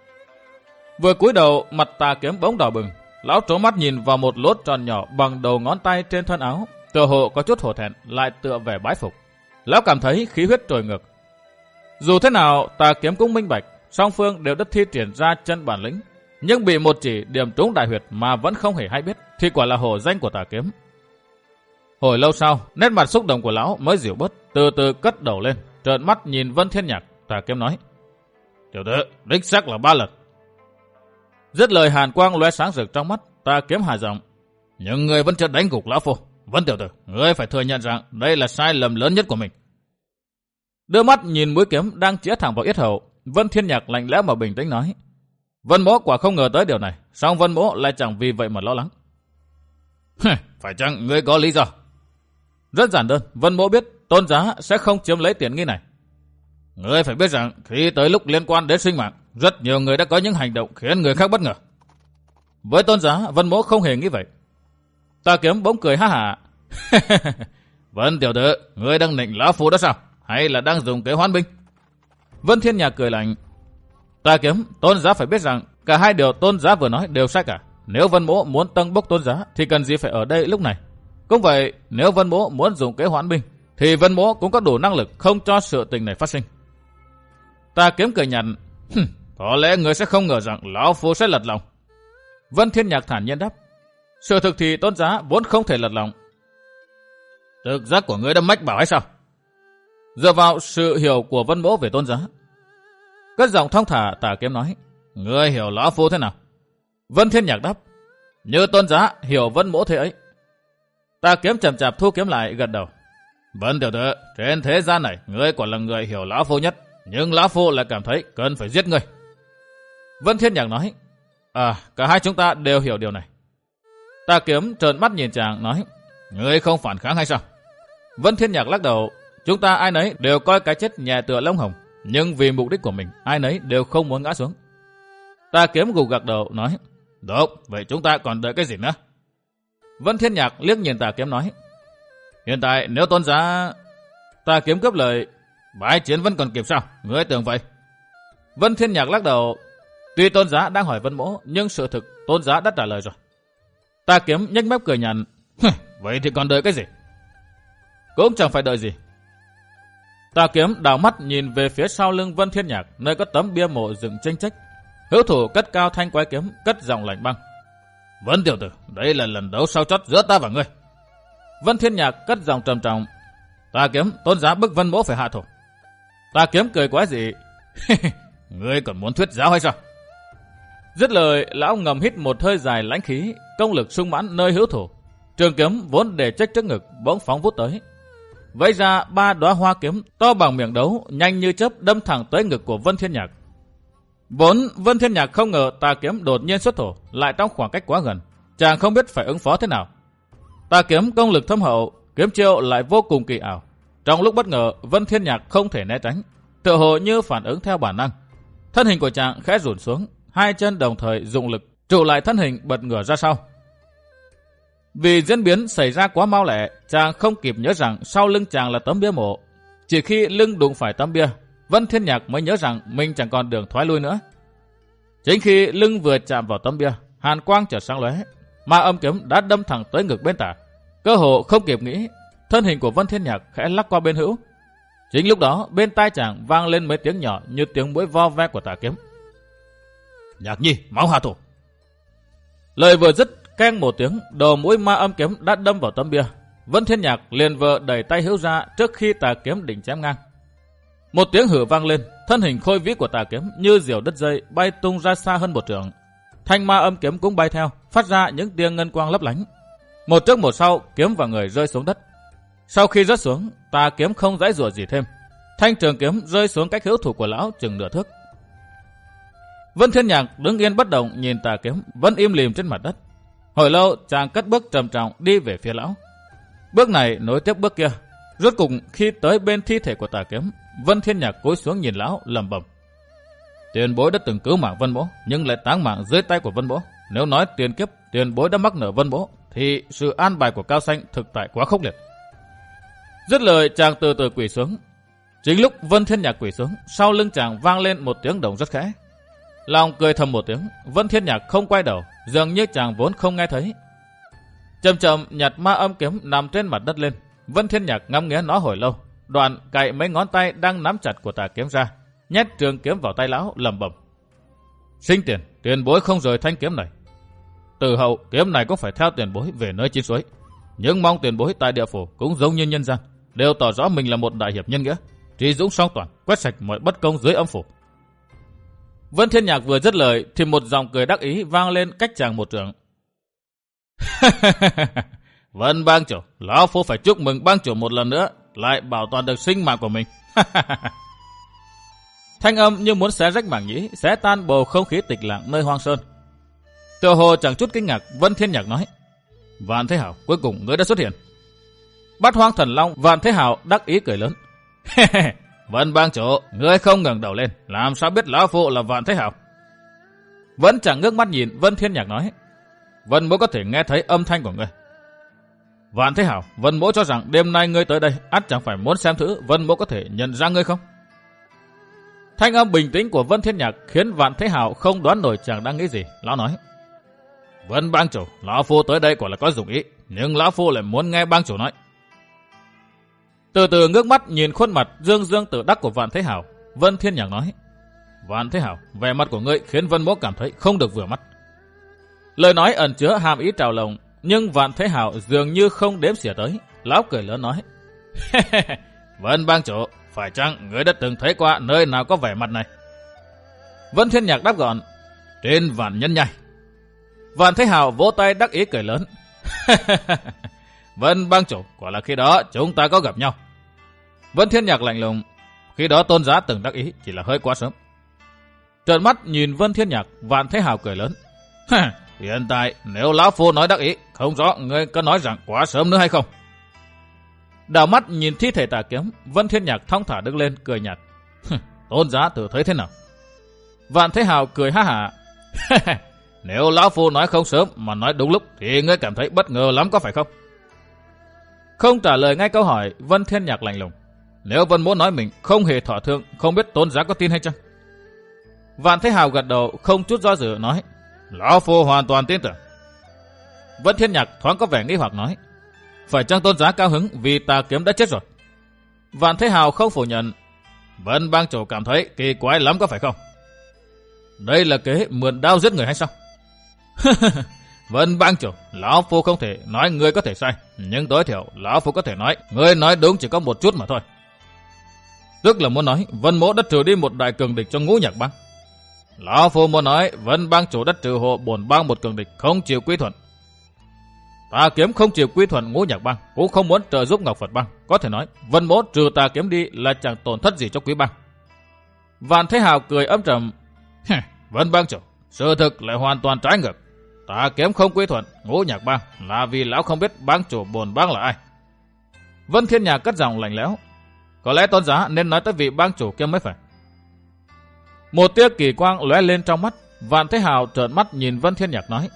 Vừa cúi đầu, mặt Tà Kiếm bỗng đỏ bừng. Lão trố mắt nhìn vào một lốt tròn nhỏ bằng đầu ngón tay trên thân áo. Tựa hồ có chút hổ thẹn, lại tựa vẻ bái phục. Lão cảm thấy khí huyết trồi ngược. Dù thế nào, Tà Kiếm cũng minh bạch, song phương đều đã thi triển ra chân bản lĩnh, nhưng bị một chỉ điểm trúng đại huyệt mà vẫn không hề hay biết, thì quả là hổ danh của Tà Kiếm. Hồi lâu sau, nét mặt xúc động của lão mới dịu bớt, từ từ cất đầu lên, trợn mắt nhìn Vân Thiên Nhạc. Tà Kiếm nói. Tiểu tử, đích xác là ba lần. Dứt lời, hàn quang lóe sáng rực trong mắt. Tà Kiếm hạ giọng. Nhưng người vẫn chưa đánh gục lão phu. Vân tiểu tử, ngươi phải thừa nhận rằng đây là sai lầm lớn nhất của mình. Đưa mắt nhìn mũi kiếm đang chĩa thẳng vào yết hầu, Vân Thiên Nhạc lạnh lẽo mà bình tĩnh nói. Vân Mỗ quả không ngờ tới điều này, song Vân Mỗ lại chẳng vì vậy mà lo lắng. Phải chăng ngươi có lý do? Rất giản đơn, Vân Mỗ biết tôn giá sẽ không chiếm lấy tiền nghi này. Ngươi phải biết rằng khi tới lúc liên quan đến sinh mạng, rất nhiều người đã có những hành động khiến người khác bất ngờ. Với tôn giá, Vân Mỗ không hề nghĩ vậy. Tà Kiếm bỗng cười ha hả. Vân tiểu tử, ngươi đang nịnh lão phu đó sao? Hay là đang dùng kế hoán binh? Vân Thiên Nhạc cười lạnh. Tà Kiếm, tôn giá phải biết rằng cả hai điều tôn giá vừa nói đều sai cả. Nếu Vân Mỗ muốn tăng bốc tôn giá thì cần gì phải ở đây lúc này? Cũng vậy, nếu Vân Mỗ muốn dùng kế hoán binh thì Vân Mỗ cũng có đủ năng lực không cho sự tình này phát sinh. Tà Kiếm cười nhạt. Có lẽ người sẽ không ngờ rằng lão phu sẽ lật lòng. Vân Thiên Nhạc thản nhiên đáp. Sự thực thì tôn giá vốn không thể lật lòng. Thực giác của ngươi đã mách bảo hay sao? Dựa vào sự hiểu của Vân Mỗ về tôn giá. Cất giọng thong thả, Tà Kiếm nói. Ngươi hiểu lão phu thế nào? Vân Thiên Nhạc đáp. Như tôn giá hiểu Vân Mỗ thế ấy. Tà Kiếm chậm chạp thu kiếm lại, gật đầu. Vân tiểu tử, trên thế gian này ngươi quả là người hiểu lão phu nhất, nhưng lão phu lại cảm thấy cần phải giết ngươi. Vân Thiên Nhạc nói. À, cả hai chúng ta đều hiểu điều này. Tà Kiếm trợn mắt nhìn chàng nói. Ngươi không phản kháng hay sao? Vân Thiên Nhạc lắc đầu. Chúng ta ai nấy đều coi cái chết nhẹ tựa lông hồng, nhưng vì mục đích của mình, ai nấy đều không muốn ngã xuống. Tà Kiếm gục gật đầu nói. Được, vậy chúng ta còn đợi cái gì nữa? Vân Thiên Nhạc liếc nhìn Tà Kiếm nói. Hiện tại nếu tôn giá... Tà Kiếm cướp lời. Bái chiến vẫn còn kịp sao? Ngươi tưởng vậy? Vân Thiên Nhạc lắc đầu. Tuy tôn giá đang hỏi Vân Mỗ, nhưng sự thực tôn giá đã trả lời rồi. Tà Kiếm nhếch mép cười nhạt. Vậy thì còn đợi cái gì? Cũng chẳng phải đợi gì. Tà Kiếm đảo mắt nhìn về phía sau lưng Vân Thiên Nhạc, nơi có tấm bia mộ dựng chênh chách. Hữu thủ cất cao thanh quái kiếm, cất giọng lạnh băng. Vân tiểu tử, đây là lần đấu sau chót giữa ta và ngươi. Vân Thiên Nhạc cất giọng trầm trọng. Tà Kiếm, tôn giá bức Vân Mỗ phải hạ thủ. Tà Kiếm cười quá dị. Ngươi còn muốn thuyết giáo hay sao? Dứt lời, lão ngầm hít một hơi dài lãnh khí, công lực sung mãn nơi hữu thủ. Trường kiếm vốn để trách trước ngực bỗng phóng vút tới. Vẫy ra ba đóa hoa kiếm to bằng miệng đấu, nhanh như chớp đâm thẳng tới ngực của Vân Thiên Nhạc. Vốn Vân Thiên Nhạc không ngờ Tà Kiếm đột nhiên xuất thủ, lại trong khoảng cách quá gần, chàng không biết phải ứng phó thế nào. Tà Kiếm công lực thâm hậu, kiếm chiêu lại vô cùng kỳ ảo. Trong lúc bất ngờ, Vân Thiên Nhạc không thể né tránh, tựa hồ như phản ứng theo bản năng. Thân hình của chàng khẽ rụn xuống, hai chân đồng thời dụng lực trụ lại thân hình, bật ngửa ra sau. Vì diễn biến xảy ra quá mau lẹ, chàng không kịp nhớ rằng sau lưng chàng là tấm bia mộ. Chỉ khi lưng đụng phải tấm bia, Vân Thiên Nhạc mới nhớ rằng mình chẳng còn đường thoái lui nữa. Chính khi lưng vừa chạm vào tấm bia, hàn quang chợt sáng lóe, ma âm kiếm đã đâm thẳng tới ngực bên tả. Cơ hồ không kịp nghĩ, thân hình của Vân Thiên Nhạc khẽ lắc qua bên hữu. Chính lúc đó, bên tai chàng vang lên mấy tiếng nhỏ như tiếng mũi vo ve của tà kiếm. Nhạc nhi, máu hạ thủ. Lời vừa dứt, keng một tiếng, đầu mũi ma âm kiếm đã đâm vào tấm bia. Vân Thiên Nhạc liền vờ đẩy tay hữu ra trước khi tà kiếm định chém ngang. Một tiếng hử vang lên, thân hình khôi vĩ của tà kiếm như diều đứt dây bay tung ra xa hơn một trượng. Thanh ma âm kiếm cũng bay theo, phát ra những tia ngân quang lấp lánh. Một trước một sau, kiếm và người rơi xuống đất. Sau khi rớt xuống, tà kiếm không giãy giụa gì thêm. Thanh trường kiếm rơi xuống cách hữu thủ của lão chừng nửa thước. Vân Thiên Nhạc đứng yên bất động nhìn tà kiếm vẫn im lìm trên mặt đất. Hồi lâu chàng cất bước trầm trọng đi về phía lão. Bước này nối tiếp bước kia. Rốt cục khi tới bên thi thể của tà kiếm, Vân Thiên Nhạc cúi xuống nhìn lão lẩm bẩm: Tiền bối đã từng cứu mạng Vân Mỗ, nhưng lại táng mạng dưới tay của Vân Mỗ. Nếu nói tiền kiếp tiền bối đã mắc nợ Vân Mỗ, thì sự an bài của Cao Xanh thực tại quá khốc liệt. Dứt lời chàng từ từ quỳ xuống. Chính lúc Vân Thiên Nhạc quỳ xuống, sau lưng chàng vang lên một tiếng động rất khẽ. Lòng cười thầm một tiếng, Vân Thiên Nhạc không quay đầu, dường như chàng vốn không nghe thấy. Chậm chậm nhặt ma âm kiếm nằm trên mặt đất lên. Vân Thiên Nhạc ngắm nghía nó hồi lâu, đoạn cạy mấy ngón tay đang nắm chặt của tà kiếm ra, nhét trường kiếm vào tay lão lẩm bẩm: Sinh tiền, tiền bối không rời thanh kiếm này. Từ hậu kiếm này cũng phải theo tiền bối về nơi chín suối. Nhưng mong tiền bối tại địa phủ cũng giống như nhân gian, đều tỏ rõ mình là một đại hiệp nhân nghĩa, trí dũng song toàn, quét sạch mọi bất công dưới âm phủ. Vân Thiên Nhạc vừa dứt lời thì một giọng cười đắc ý vang lên cách chàng một trượng. Vân bang chủ, lão phu phải chúc mừng bang chủ một lần nữa, lại bảo toàn được sinh mạng của mình. Thanh âm như muốn xé rách mảng nhĩ, xé tan bầu không khí tịch lặng nơi hoang sơn. Tựa hồ chẳng chút kinh ngạc, Vân Thiên Nhạc nói: Vạn Thế Hảo, cuối cùng ngươi đã xuất hiện. Bát Hoang Thần Long Vạn Thế Hảo đắc ý cười lớn: Vân bang chủ, ngươi không ngẩng đầu lên, làm sao biết lão phu là Vạn Thế Hảo? Vẫn chẳng ngước mắt nhìn, Vân Thiên Nhạc nói: Vân Mỗ có thể nghe thấy âm thanh của ngươi. Vạn Thế Hảo, Vân Mỗ cho rằng đêm nay ngươi tới đây, ắt chẳng phải muốn xem thử Vân Mỗ có thể nhận ra ngươi không? Thanh âm bình tĩnh của Vân Thiên Nhạc khiến Vạn Thế Hảo không đoán nổi chàng đang nghĩ gì. Lão nói: Vân bang chủ, lão phu tới đây quả là có dụng ý, nhưng lão phu lại muốn nghe bang chủ nói. Từ từ ngước mắt nhìn khuôn mặt dương dương tự đắc của Vạn Thế Hảo, Vân Thiên Nhạc nói: Vạn Thế Hảo, vẻ mặt của ngươi khiến Vân Mỗ cảm thấy không được vừa mắt. Lời nói ẩn chứa hàm ý trào lồng, nhưng Vạn Thế Hảo dường như không đếm xỉa tới. Lão cười lớn nói: Vân bang chủ, phải chăng ngươi đã từng thấy qua nơi nào có vẻ mặt này? Vân Thiên Nhạc đáp gọn: Trên Vạn Nhân Nhai. Vạn Thế Hảo vỗ tay đắc ý cười lớn: Vân bang chủ, quả là khi đó chúng ta có gặp nhau. Vân Thiên Nhạc lạnh lùng: Khi đó tôn giá từng đắc ý, chỉ là hơi quá sớm. Trợn mắt nhìn Vân Thiên Nhạc, Vạn Thế Hảo cười lớn: Hiện tại nếu lão phu nói đắc ý, không rõ ngươi có nói rằng quá sớm nữa hay không? Đảo mắt nhìn thi thể tà kiếm, Vân Thiên Nhạc thong thả đứng lên cười nhạt: Tôn giá thử thấy thế nào? Vạn Thế Hảo cười ha hả: Nếu lão phu nói không sớm mà nói đúng lúc thì ngươi cảm thấy bất ngờ lắm có phải không? Không trả lời ngay câu hỏi, Vân Thiên Nhạc lạnh lùng: Nếu Vân Mỗ nói mình không hề thọ thương, không biết tôn giá có tin hay chăng? Vạn Thế Hảo gật đầu không chút do dự nói: Lão phu hoàn toàn tin tưởng. Vân Thiên Nhạc thoáng có vẻ nghi hoặc nói: Phải chăng tôn giá cao hứng vì tà kiếm đã chết rồi? Vạn Thế Hảo không phủ nhận: Vân bang chủ cảm thấy kỳ quái lắm có phải không? Đây là kế mượn đao giết người hay sao? Vân bang chủ, lão phu không thể nói ngươi có thể sai, nhưng tối thiểu lão phu có thể nói ngươi nói đúng chỉ có một chút mà thôi. Tức là muốn nói Vân Mỗ đã trừ đi một đại cường địch cho Ngũ Nhạc Bang. Lão phu muốn nói Vân bang chủ đã trừ hộ bổn bang một cường địch không chịu quy thuận. Tà kiếm không chịu quy thuận Ngũ Nhạc Bang, cũng không muốn trợ giúp Ngọc Phật Bang. Có thể nói Vân Mỗ trừ tà kiếm đi là chẳng tổn thất gì cho quý bang. Vạn Thế Hảo cười âm trầm: Vân bang chủ, sự thực lại hoàn toàn trái ngược. Tà kiếm không quy thuận Ngũ Nhạc Bang là vì lão không biết bang chủ bổn bang là ai. Vân Thiên Nhạc cất giọng lạnh lẽo: Có lẽ tôn giá nên nói tới vị bang chủ kia mới phải. Một tia kỳ quang lóe lên trong mắt, Vạn Thế Hảo trợn mắt nhìn Vân Thiên Nhạc nói: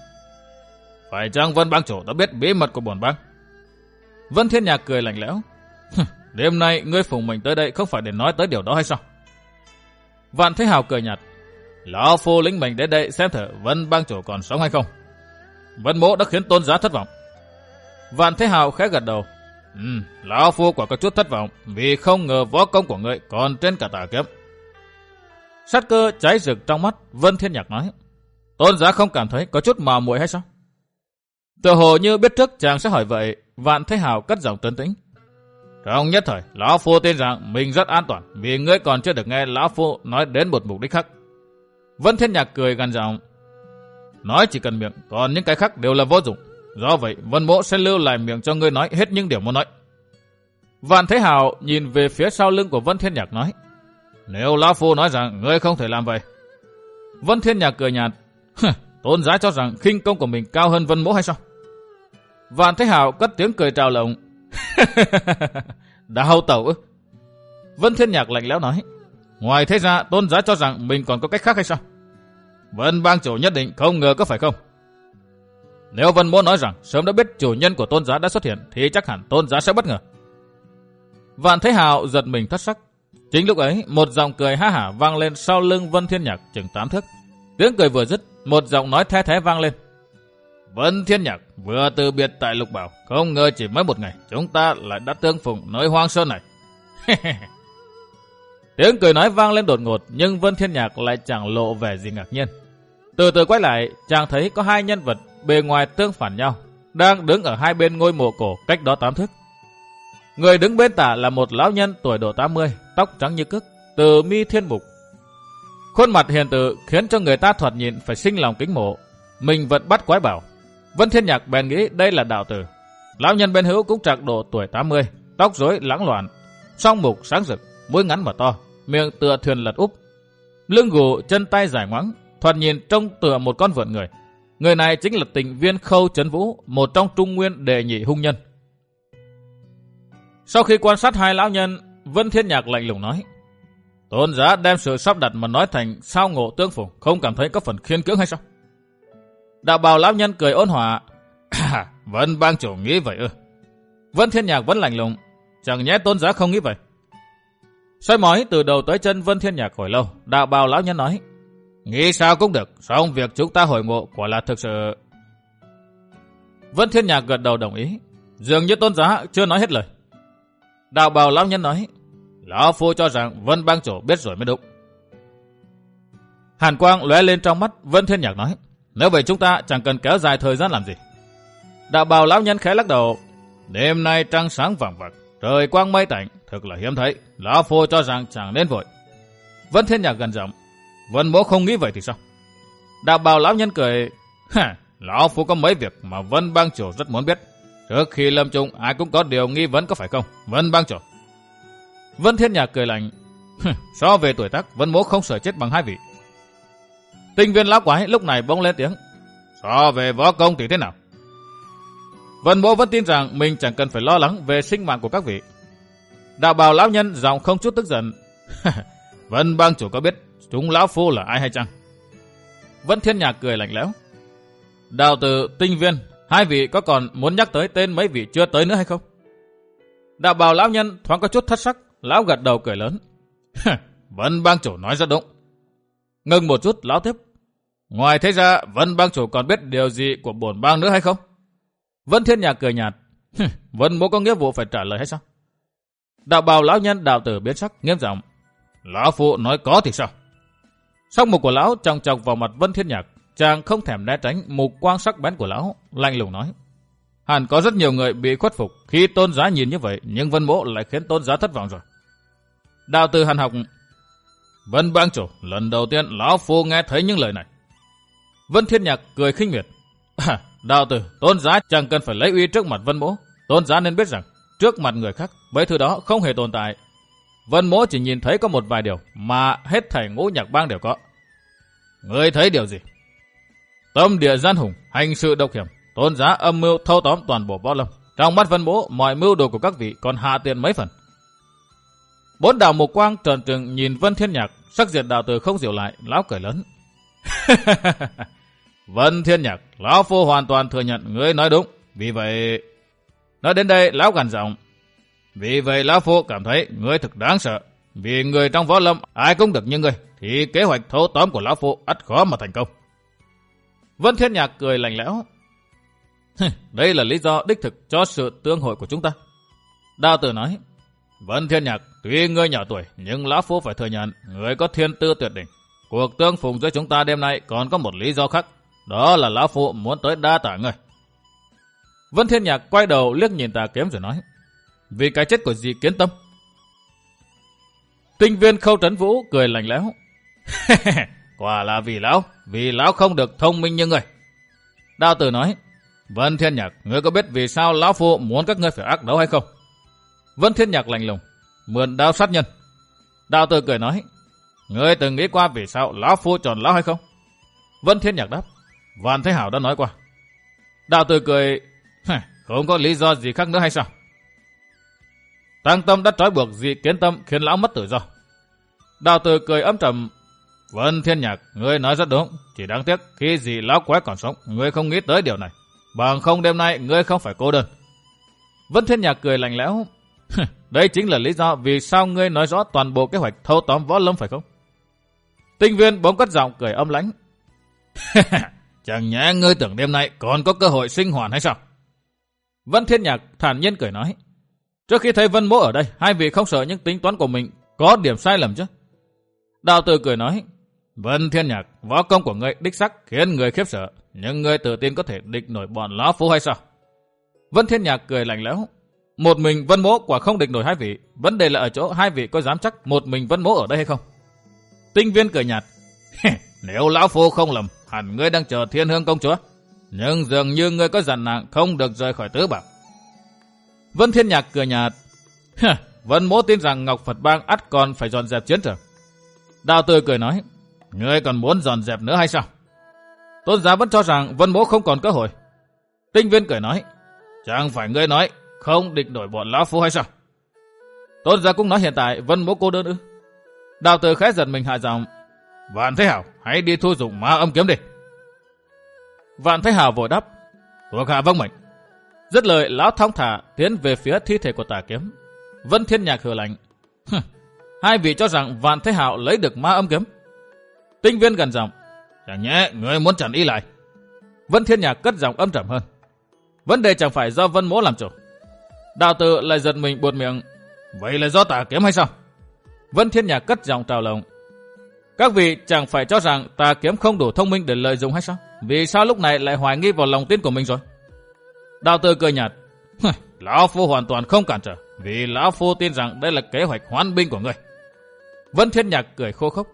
Phải chăng Vân bang chủ đã biết bí mật của bổn bang? Vân Thiên Nhạc cười lạnh lẽo: đêm nay ngươi phụng mình tới đây không phải để nói tới điều đó hay sao? Vạn Thế Hào cười nhạt. Lão phu lĩnh mình đến đây xem thử Vân bang chủ còn sống hay không. Vân mỗ đã khiến tôn giá thất vọng. Vạn Thế Hào khẽ gật đầu. Ừ, lão phu quả có chút thất vọng vì không ngờ võ công của ngươi còn trên cả tà kiếm. Sát cơ cháy rực trong mắt, Vân Thiên Nhạc nói. Tôn giá không cảm thấy có chút mạo muội hay sao? Tựa hồ như biết trước chàng sẽ hỏi vậy, Vạn Thế Hào cất giọng trấn tĩnh. Trong nhất thời, lão phu tin rằng mình rất an toàn vì ngươi còn chưa được nghe lão phu nói đến một mục đích khác. Vân Thiên Nhạc cười gằn giọng. Nói chỉ cần miệng, còn những cái khác đều là vô dụng. Do vậy, Vân mỗ sẽ lưu lại miệng cho ngươi nói hết những điều muốn nói. Vạn Thế Hào nhìn về phía sau lưng của Vân Thiên Nhạc nói. Nếu lão phu nói rằng ngươi không thể làm vậy. Vân Thiên Nhạc cười nhạt. Tôn giá cho rằng khinh công của mình cao hơn Vân mỗ hay sao? Vạn Thế Hào cất tiếng cười trào lộng. Đào tẩu ư? Vân Thiên Nhạc lạnh lẽo nói. Ngoài thế ra, tôn giá cho rằng mình còn có cách khác hay sao? Vân bang chủ nhất định không ngờ có phải không? Nếu Vân mỗ nói rằng sớm đã biết chủ nhân của tôn giá đã xuất hiện thì chắc hẳn tôn giá sẽ bất ngờ. Vạn Thế Hào giật mình thất sắc. Chính lúc ấy, một giọng cười ha hả vang lên sau lưng Vân Thiên Nhạc chừng tám thước. Tiếng cười vừa dứt, một giọng nói the thé vang lên. Vân Thiên Nhạc vừa từ biệt tại Lục Bảo, không ngờ chỉ mới một ngày chúng ta lại đã tương phùng nơi hoang sơn này. Tiếng cười nói vang lên đột ngột, nhưng Vân Thiên Nhạc lại chẳng lộ vẻ gì ngạc nhiên. Từ từ quay lại, chàng thấy có hai nhân vật bề ngoài tương phản nhau đang đứng ở hai bên ngôi mộ cổ cách đó tám thước. Người đứng bên tả là một lão nhân tuổi độ tám mươi, tóc trắng như cước, từ mi thiên mục. Khuôn mặt hiền từ khiến cho người ta thoạt nhìn phải sinh lòng kính mộ. Mình vẫn bắt quái bảo. Vân Thiên Nhạc bèn nghĩ đây là đạo tử. Lão nhân bên hữu cũng trạc độ tuổi tám mươi, tóc rối lãng loạn, song mục sáng rực, mũi ngắn và to, miệng tựa thuyền lật úp, lưng gù, chân tay dài ngoãng, thoạt nhìn trông tựa một con vượn người. Người này chính là Tịnh Viên Khâu Trấn Vũ, một trong Trung Nguyên đệ nhị hung nhân. Sau khi quan sát hai lão nhân, Vân Thiên Nhạc lạnh lùng nói. Tôn giá đem sự sắp đặt mà nói thành sao ngộ tương phùng, không cảm thấy có phần khiên cưỡng hay sao? Đạo bào lão nhân cười ôn hòa. Vân bang chủ nghĩ vậy ư? Vân Thiên Nhạc vẫn lạnh lùng. Chẳng nhẽ tôn giá không nghĩ vậy? Xoay mói từ đầu tới chân Vân Thiên Nhạc hồi lâu, đạo bào lão nhân nói. Nghĩ sao cũng được, song việc chúng ta hội ngộ quả là thực sự. Vân Thiên Nhạc gật đầu đồng ý. Dường như tôn giá chưa nói hết lời. Đạo bào lão nhân nói. Lão phu cho rằng Vân bang chủ biết rồi mới đúng. Hàn quang lóe lên trong mắt, Vân Thiên Nhạc nói. Nếu vậy chúng ta chẳng cần kéo dài thời gian làm gì. Đạo bào lão nhân khẽ lắc đầu. Đêm nay trăng sáng vàng vặc, trời quang mây tạnh, thật là hiếm thấy. Lão phu cho rằng chẳng nên vội. Vân Thiên Nhạc gần giọng. Vân mỗ không nghĩ vậy thì sao? Đạo bào lão nhân cười. Ha, lão phu có mấy việc mà Vân bang chủ rất muốn biết. Trước khi lâm chung ai cũng có điều nghi vấn có phải không, Vân bang chủ? Vân Thiên Nhạc cười lạnh. So về tuổi tác, Vân mỗ không sợ chết bằng hai vị. Tinh Viên lão quái lúc này bỗng lên tiếng. So về võ công thì thế nào? Vân mỗ vẫn tin rằng mình chẳng cần phải lo lắng về sinh mạng của các vị. Đạo bào lão nhân giọng không chút tức giận. Vân bang chủ có biết chúng lão phu là ai hay chăng? Vân Thiên Nhạc cười lạnh lẽo. Đạo tử, Tinh Viên, hai vị có còn muốn nhắc tới tên mấy vị chưa tới nữa hay không? Đạo bào lão nhân thoáng có chút thất sắc, lão gật đầu cười lớn. Vân bang chủ nói rất đúng. Ngừng một chút, lão tiếp. Ngoài thế ra, Vân bang chủ còn biết điều gì của bổn bang nữa hay không? Vân Thiên Nhạc cười nhạt. Vân mỗ có nghĩa vụ phải trả lời hay sao? Đạo bào lão nhân đạo tử biến sắc, nghiêm giọng. Lão phụ nói có thì sao? Song mục của lão chòng chọc vào mặt Vân Thiên Nhạc, chàng không thèm né tránh mục quang sắc bén của lão, lạnh lùng nói. Hẳn có rất nhiều người bị khuất phục khi tôn giá nhìn như vậy, nhưng Vân mỗ lại khiến tôn giá thất vọng rồi. Đạo tử hàn học. Vân bang chủ, lần đầu tiên lão phu nghe thấy những lời này. Vân Thiên Nhạc cười khinh miệt. À, đạo tử, tôn giá chẳng cần phải lấy uy trước mặt Vân mỗ. Tôn giá nên biết rằng trước mặt người khác, mấy thứ đó không hề tồn tại. Vân mỗ chỉ nhìn thấy có một vài điều mà hết thảy ngũ nhạc bang đều có. Ngươi thấy điều gì? Tâm địa gian hùng, hành sự độc hiểm, tôn giá âm mưu thâu tóm toàn bộ võ lâm. Trong mắt Vân mỗ, mọi mưu đồ của các vị còn hạ tiện mấy phần. Bốn đạo mục quang tròn trừng nhìn Vân Thiên Nhạc, sắc diện đạo tử không dịu lại, lão cười lớn. Vân Thiên Nhạc, lão phu hoàn toàn thừa nhận ngươi nói đúng. Vì vậy, nói đến đây lão gằn giọng. Vì vậy lão phu cảm thấy ngươi thực đáng sợ. Vì người trong võ lâm ai cũng được như ngươi, thì kế hoạch thâu tóm của lão phu ắt khó mà thành công. Vân Thiên Nhạc cười lạnh lẽo. Đây là lý do đích thực cho sự tương hội của chúng ta. Đao Tử nói, Vân Thiên Nhạc, tuy ngươi nhỏ tuổi, nhưng lão phu phải thừa nhận, ngươi có thiên tư tuyệt đỉnh. Cuộc tương phùng giữa chúng ta đêm nay còn có một lý do khác, đó là lão phu muốn tới đa tạ ngươi. Vân Thiên Nhạc quay đầu liếc nhìn Tà Kiếm rồi nói, vì cái chết của dì Kiến Tâm. Tinh viên Khâu Trấn Vũ cười lạnh lẽo. Quả là vì lão, vì lão không được thông minh như ngươi. Đao Tử nói, Vân Thiên Nhạc, ngươi có biết vì sao lão phu muốn các ngươi phải ác đấu hay không? Vân Thiên Nhạc lạnh lùng, mượn đao sát nhân. Đao Tử cười nói, ngươi từng nghĩ qua vì sao lão phu chọn lão hay không? Vân Thiên Nhạc đáp, Vạn Thế Hảo đã nói qua. Đao Tử cười, không có lý do gì khác nữa hay sao? Tăng Tâm đã trói buộc dì Kiến Tâm khiến lão mất tự do. Đao Tử cười âm trầm, Vân Thiên Nhạc, ngươi nói rất đúng, chỉ đáng tiếc khi dì lão quái còn sống, ngươi không nghĩ tới điều này. Bằng không đêm nay ngươi không phải cô đơn. Vân Thiên Nhạc cười lạnh lẽo, đây chính là lý do vì sao ngươi nói rõ toàn bộ kế hoạch thâu tóm võ lâm phải không? Tinh viên bỗng cất giọng cười âm lãnh. Chẳng nhẽ ngươi tưởng đêm nay còn có cơ hội sinh hoàn hay sao? Vân Thiên Nhạc thản nhiên cười nói, trước khi thấy Vân Mỗ ở đây, hai vị không sợ những tính toán của mình có điểm sai lầm chứ? Đao Tử cười nói, Vân Thiên Nhạc, võ công của ngươi đích sắc khiến người khiếp sợ, nhưng ngươi tự tin có thể địch nổi bọn lão phu hay sao? Vân Thiên Nhạc cười lạnh lẽo, một mình Vân Mỗ quả không địch nổi hai vị, vấn đề là ở chỗ hai vị có dám chắc một mình Vân Mỗ ở đây hay không? Tinh viên cười nhạt, nếu lão phu không lầm, hẳn ngươi đang chờ Thiên Hương công chúa, nhưng dường như ngươi có dặn nàng không được rời khỏi tứ bảo. Vân Thiên Nhạc cười nhạt, Vân Mỗ tin rằng Ngọc Phật Bang ắt còn phải dọn dẹp chiến trường. Đao Tử cười nói, ngươi còn muốn dọn dẹp nữa hay sao? Tôn giá vẫn cho rằng Vân Mỗ không còn cơ hội. Tinh viên cười nói, chẳng phải ngươi nói không địch nổi bọn lão phu hay sao? Tôn giá cũng nói hiện tại Vân Mỗ cô đơn ư? Đao Tử khẽ giật mình hạ giọng, Vạn Thế Hảo, hãy đi thu dụng ma âm kiếm đi. Vạn Thế Hảo vội đáp, thuộc hạ vâng mệnh. Dứt lời, lão thong thả tiến về phía thi thể của Tà Kiếm. Vân Thiên Nhạc hừ lạnh, hai vị cho rằng Vạn Thế Hảo lấy được ma âm kiếm? Tinh viên gần giọng, chẳng nhẽ người muốn chặn ý lại? Vân Thiên Nhạc cất giọng âm trầm hơn, vấn đề chẳng phải do Vân Mỗ làm chủ. Đao Tử lại giật mình buột miệng, vậy là do Tà Kiếm hay sao? Vân Thiên Nhạc cất giọng trào lồng, các vị chẳng phải cho rằng Tà Kiếm không đủ thông minh để lợi dụng hay sao? Vì sao lúc này lại hoài nghi vào lòng tin của mình rồi? Đao Tử cười nhạt, lão phu hoàn toàn không cản trở, vì lão phu tin rằng đây là kế hoạch hoán binh của ngươi. Vân Thiên Nhạc cười khô khốc,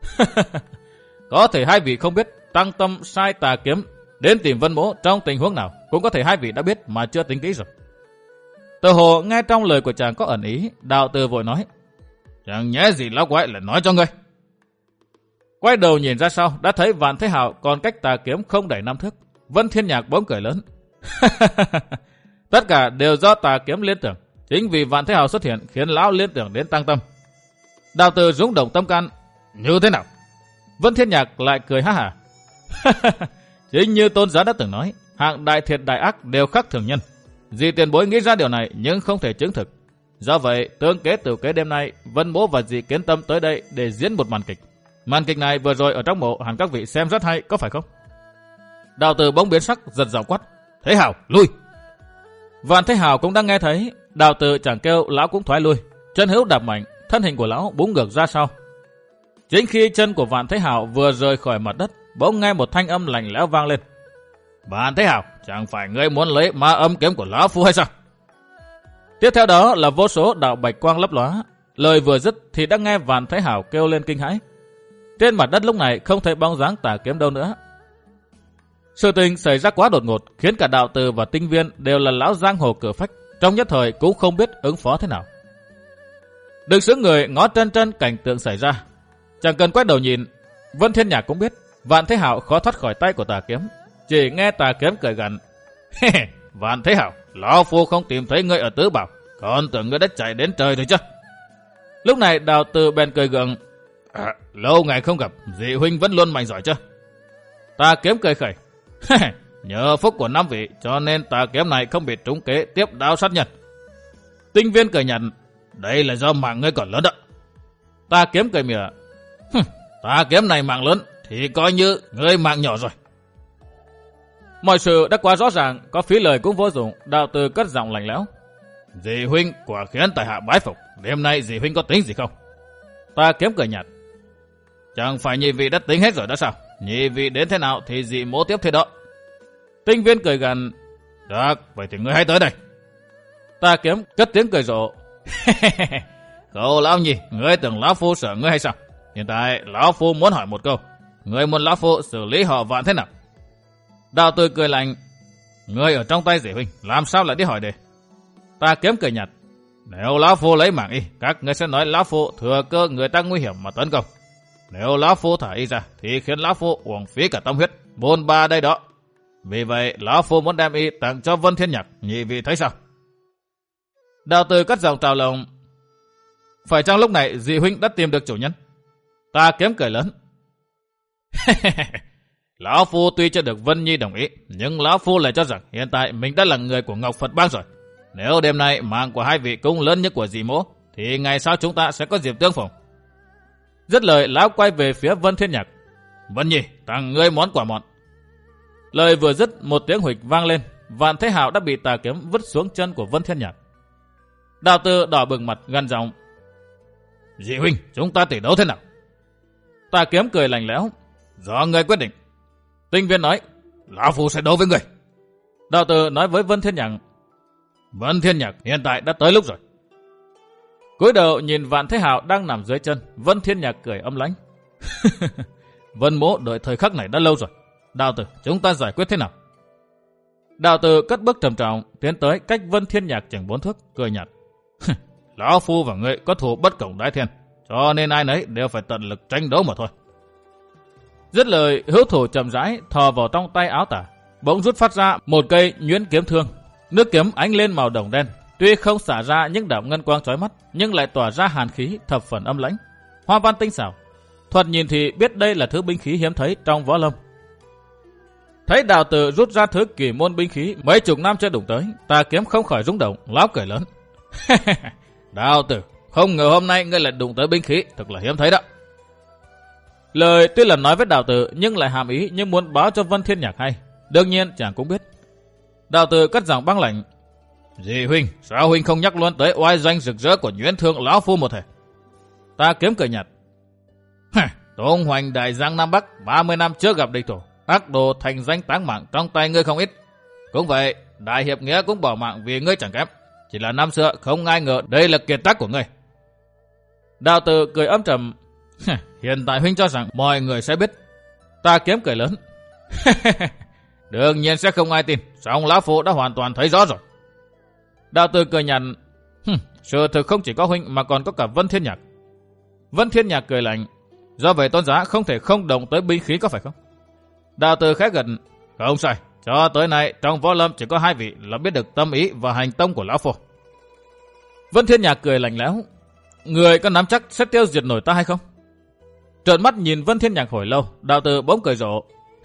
có thể hai vị không biết Tăng Tâm sai Tà Kiếm đến tìm Vân Mỗ trong tình huống nào, cũng có thể hai vị đã biết mà chưa tính kỹ rồi. Tự hồ nghe trong lời của chàng có ẩn ý, Đao Tử vội nói, chẳng nhẽ gì lão quái lại nói cho ngươi? Quay đầu nhìn ra sau, đã thấy Vạn Thế Hảo còn cách Tà Kiếm không đầy năm thước. Vân Thiên Nhạc bỗng cười lớn, tất cả đều do Tà Kiếm liên tưởng, chính vì Vạn Thế Hảo xuất hiện khiến lão liên tưởng đến Tăng Tâm. Đao Tử rung động tâm can, như thế nào? Vân Thiên Nhạc lại cười ha hả, chính như Tôn giá đã từng nói, hạng đại thiệt đại ác đều khắc thường nhân. Dì tiền bối nghĩ ra điều này nhưng không thể chứng thực. Do vậy, tương kế tiểu kế đêm nay, Vân Mỗ và dì Kiến Tâm tới đây để diễn một màn kịch. Màn kịch này vừa rồi ở trong mộ hẳn các vị xem rất hay, có phải không? Đao Tử bỗng biến sắc, giật giọng quát, Thế Hảo, lui! Vạn Thế Hảo cũng đang nghe thấy, Đao Tử chẳng kêu, lão cũng thoái lui, chân hữu đạp mạnh, thân hình của lão búng ngược ra sau. Chính khi chân của Vạn Thế Hảo vừa rời khỏi mặt đất, bỗng nghe một thanh âm lạnh lẽo vang lên, Vạn Thế Hảo, chẳng phải ngươi muốn lấy ma âm kiếm của lão phu hay sao? Tiếp theo đó là vô số đạo bạch quang lấp lóa. Lời vừa dứt thì đã nghe Vạn Thế Hảo kêu lên kinh hãi. Trên mặt đất lúc này không thấy bóng dáng Tà Kiếm đâu nữa. Sự tình xảy ra quá đột ngột, khiến cả Đạo Tử và Tinh viên đều là lão giang hồ cửa phách, trong nhất thời cũng không biết ứng phó thế nào. Đừng xứ người ngó chân chân cảnh tượng xảy ra, chẳng cần quay đầu nhìn, Vân Thiên Nhạc cũng biết Vạn Thế Hảo khó thoát khỏi tay của Tà Kiếm. Chỉ nghe Tà Kiếm cười gằn, Vạn Thế Hảo, lão phu không tìm thấy ngươi ở tứ bảo, còn tưởng ngươi đã chạy đến trời rồi chứ? Lúc này Đạo Tử bèn cười gượng, à, lâu ngày không gặp, dị huynh vẫn luôn mạnh giỏi chứ? Tà Kiếm cười khẩy, nhờ phúc của năm vị cho nên Tà Kiếm này không bị trúng kế tiếp đao sát nhân. Tinh viên cười nhạt, đây là do mạng ngươi còn lớn đó. Tà kiếm cười mỉa, tà kiếm này mạng lớn thì coi như ngươi mạng nhỏ rồi. Mọi sự đã quá rõ ràng, có phí lời cũng vô dụng. Đạo Từ cất giọng lạnh lẽo, dì huynh quả khiến tại hạ bái phục. Đêm nay dì huynh có tính gì không? Tà kiếm cười nhạt, chẳng phải nhị vị đã tính hết rồi đó sao? Nhị vị đến thế nào thì dì mỗ tiếp thế đó. Tinh viên cười gằn, được, vậy thì ngươi hãy tới đây. Tà kiếm cất tiếng cười rộ, cậu lão nhì, ngươi tưởng lão phu sợ ngươi hay sao? Hiện tại lão phu muốn hỏi một câu, ngươi muốn lão phu xử lý họ Vạn thế nào? Đạo Từ cười lạnh, ngươi ở trong tay dì huynh, làm sao lại đi hỏi đề? Tà kiếm cười nhạt, nếu lão phu lấy mạng y, các ngươi sẽ nói lão phu thừa cơ người ta nguy hiểm mà tấn công. Nếu lão phu thả y ra thì khiến lão phu uổng phí cả tâm huyết bôn ba đây đó. Vì vậy lão phu muốn đem y tặng cho Vân Thiên Nhạc, nhị vị thấy sao? Đạo Từ cất giọng trào lòng, phải chăng lúc này dì huynh đã tìm được chủ nhân? Tà kiếm cười lớn, lão phu tuy chưa được Vân Nhi đồng ý, nhưng lão phu lại cho rằng hiện tại mình đã là người của Ngọc Phật Bang rồi. Nếu đêm nay mạng của hai vị cũng lớn như của dì mỗ, thì ngày sau chúng ta sẽ có dịp tương phùng. Dứt lời, lão quay về phía Vân Thiên Nhạc, Vân Nhi, tặng ngươi món quà mọn. Lời vừa dứt, một tiếng huỵch vang lên, Vạn Thế Hào đã bị tà kiếm vứt xuống chân của Vân Thiên Nhạc. Đạo Từ đỏ bừng mặt gằn giọng, dì huynh, chúng ta tỷ đấu thế nào? Tà kiếm cười lạnh lẽo, do ngươi quyết định. Tinh viên nói, lão phu sẽ đấu với ngươi. Đạo Từ nói với Vân Thiên Nhạc, Vân Thiên Nhạc, hiện tại đã tới lúc rồi. Cúi đầu nhìn Vạn Thế Hào đang nằm dưới chân, Vân Thiên Nhạc cười âm lãnh, Vân mỗ đợi thời khắc này đã lâu rồi. Đạo Tử, chúng ta giải quyết thế nào? Đạo Tử cất bước trầm trọng tiến tới cách Vân Thiên Nhạc chừng bốn thước, cười nhạt, lão phu và ngươi có thù bất cộng đái thiên, cho nên ai nấy đều phải tận lực tranh đấu mà thôi. Dứt lời, hữu thủ chậm rãi thò vào trong tay áo tả, bỗng rút phát ra một cây nhuyễn kiếm thương. Nước kiếm ánh lên màu đồng đen, tuy không xả ra những đạo ngân quang chói mắt, nhưng lại tỏa ra hàn khí thập phần âm lãnh, hoa văn tinh xảo. Thoạt nhìn thì biết đây là thứ binh khí hiếm thấy trong võ lâm. Thấy Đạo Tử rút ra thứ kỳ môn binh khí mấy chục năm chưa đụng tới, Tà kiếm không khỏi rung động, lão cười lớn, Đạo Tử, không ngờ hôm nay ngươi lại đụng tới binh khí, thật là hiếm thấy đó. Lời tuy là nói với Đạo Tử nhưng lại hàm ý như muốn báo cho Vân Thiên Nhạc hay. Đương nhiên chàng cũng biết. Đạo Tử cất giọng băng lạnh, dì huynh, sao huynh không nhắc luôn tới oai danh rực rỡ của nhuyễn thương lão phu một thể? Tà kiếm cười nhạt, tung hoành đại giang Nam Bắc, ba mươi năm trước gặp địch thủ, ác đồ thành danh táng mạng trong tay ngươi không ít. Cũng vậy, đại hiệp nghĩa cũng bỏ mạng vì ngươi chẳng kém. Chỉ là năm xưa không ai ngờ đây là kiệt tác của ngươi. Đạo Tử cười âm trầm, hiện tại huynh cho rằng mọi người sẽ biết. Tà kiếm cười lớn, đương nhiên sẽ không ai tin, song lão phu đã hoàn toàn thấy rõ rồi. Đạo Tử cười nhạt, sự thực không chỉ có huynh mà còn có cả Vân Thiên Nhạc. Vân Thiên Nhạc cười lạnh, do vậy tôn giá không thể không động tới binh khí có phải không? Đạo Tử khẽ gật, không sai, cho tới nay trong võ lâm chỉ có hai vị là biết được tâm ý và hành tông của lão phu. Vân Thiên Nhạc cười lạnh lẽo, người có nắm chắc sẽ tiêu diệt nổi ta hay không? Trợn mắt nhìn Vân Thiên Nhạc hồi lâu, Đạo Tử bỗng cười rộ,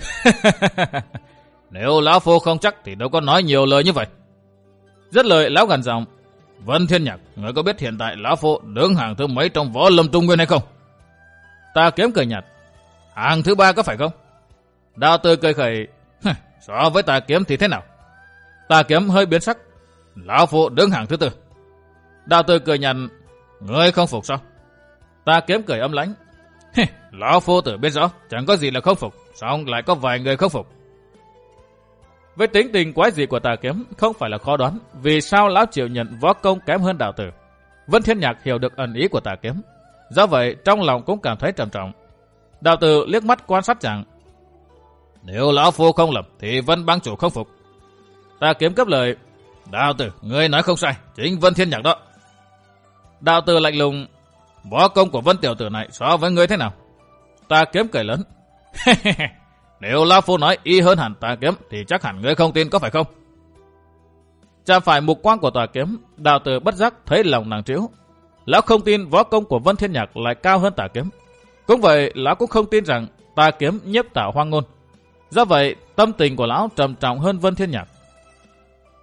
nếu lão phu không chắc thì đâu có nói nhiều lời như vậy. Dứt lời, lão gằn giọng, Vân Thiên Nhạc, người có biết hiện tại lão phu đứng hàng thứ mấy trong võ lâm Trung Nguyên hay không? Tà kiếm cười nhạt, hàng thứ ba có phải không? Đạo Tử cười khẩy, so với Tà kiếm thì thế nào? Tà kiếm hơi biến sắc, lão phu đứng hàng thứ tư. Đạo Tử cười nhạt, ngươi không phục sao? Tà kiếm cười âm lãnh, lão phu tự biết rõ, chẳng có gì là không phục, song lại có vài người không phục. Với tính tình quái dị của Tà kiếm không phải là khó đoán vì sao lão chịu nhận võ công kém hơn Đạo Tử. Vân Thiên Nhạc hiểu được ẩn ý của Tà kiếm, do vậy trong lòng cũng cảm thấy trầm trọng. Đạo Tử liếc mắt quan sát chàng, nếu lão phu không lầm thì Vân bang chủ không phục. Tà kiếm cấp lời, Đạo Tử, ngươi nói không sai, chính Vân Thiên Nhạc đó. Đạo Tử lạnh lùng, võ công của Vân tiểu tử này so với ngươi thế nào? Tà kiếm cười lớn, nếu lão phu nói y hơn hẳn Tà kiếm thì chắc hẳn ngươi không tin có phải không? Chạm phải mục quang của Tà kiếm, Đạo Tử bất giác thấy lòng nàng tríu. Lão không tin võ công của Vân Thiên Nhạc lại cao hơn Tà kiếm. Cũng vậy, lão cũng không tin rằng Tà kiếm nhiếp tạo hoang ngôn. Do vậy, tâm tình của lão trầm trọng hơn Vân Thiên Nhạc.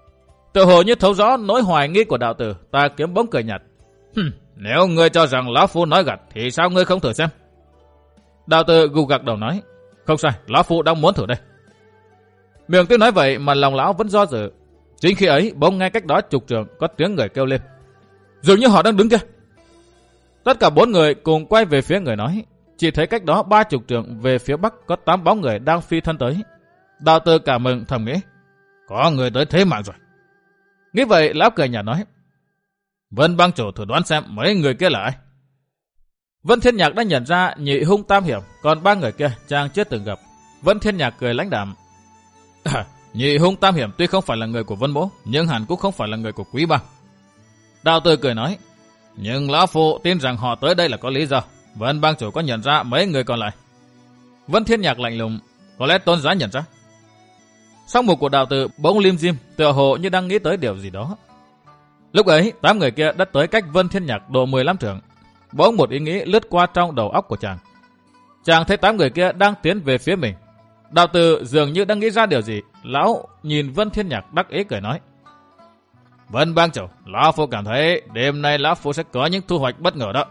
Tự hồ như thấu rõ nỗi hoài nghi của đạo tử, Tà Kiếm bỗng cười nhạt. Hừm, nếu ngươi cho rằng lão phu nói gạt thì sao ngươi không thử xem? Đạo tử gù gật đầu nói, không sai, lão phu đang muốn thử đây. Miệng tuy nói vậy mà lòng lão vẫn do dự. Chính khi ấy bỗng nghe cách đó chục trượng có tiếng người kêu lên, dường như họ đang đứng kia. Tất cả bốn người cùng quay về phía người nói. Chỉ thấy cách đó ba chục trượng về phía bắc có tám bóng người đang phi thân tới. Đạo tử cảm mừng thầm nghĩ, có người tới thế mạng rồi. Nghĩ vậy lão cười nhạt nói, Vân Bang chủ thử đoán xem mấy người kia là ai. Vân Thiên Nhạc đã nhận ra Nhị Hung Tam Hiểm, còn ba người kia chàng chưa từng gặp. Vân Thiên Nhạc cười lãnh đạm, à, Nhị Hung Tam Hiểm tuy không phải là người của Vân Mỗ, nhưng hẳn cũng không phải là người của Quý Bang. Đạo tử cười nói, nhưng lão phu tin rằng họ tới đây là có lý do. Vân Bang chủ có nhận ra mấy người còn lại? Vân Thiên Nhạc lạnh lùng, có lẽ tôn giá nhận ra. Song mục của đạo tử bỗng lim dim, tựa hồ như đang nghĩ tới điều gì đó. Lúc ấy, tám người kia đã tới cách Vân Thiên Nhạc độ mười lăm trượng. Bỗng một ý nghĩ lướt qua trong đầu óc của chàng. Chàng thấy tám người kia đang tiến về phía mình. Đạo tử dường như đang nghĩ ra điều gì. Lão nhìn Vân Thiên Nhạc đắc ý cười nói, Vân Bang chủ, lão phu cảm thấy đêm nay lão phu sẽ có những thu hoạch bất ngờ đó.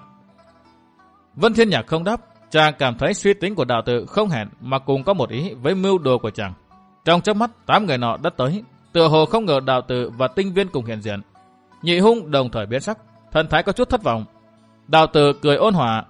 Vân Thiên Nhạc không đáp. Chàng cảm thấy suy tính của đạo tử không hẹn mà cùng có một ý với mưu đồ của chàng. Trong chớp mắt, tám người nọ đã tới. Tựa hồ không ngờ đạo tử và tinh viên cùng hiện diện. Nhị Hung đồng thời biến sắc, thần thái có chút thất vọng. Đạo tử cười ôn hòa,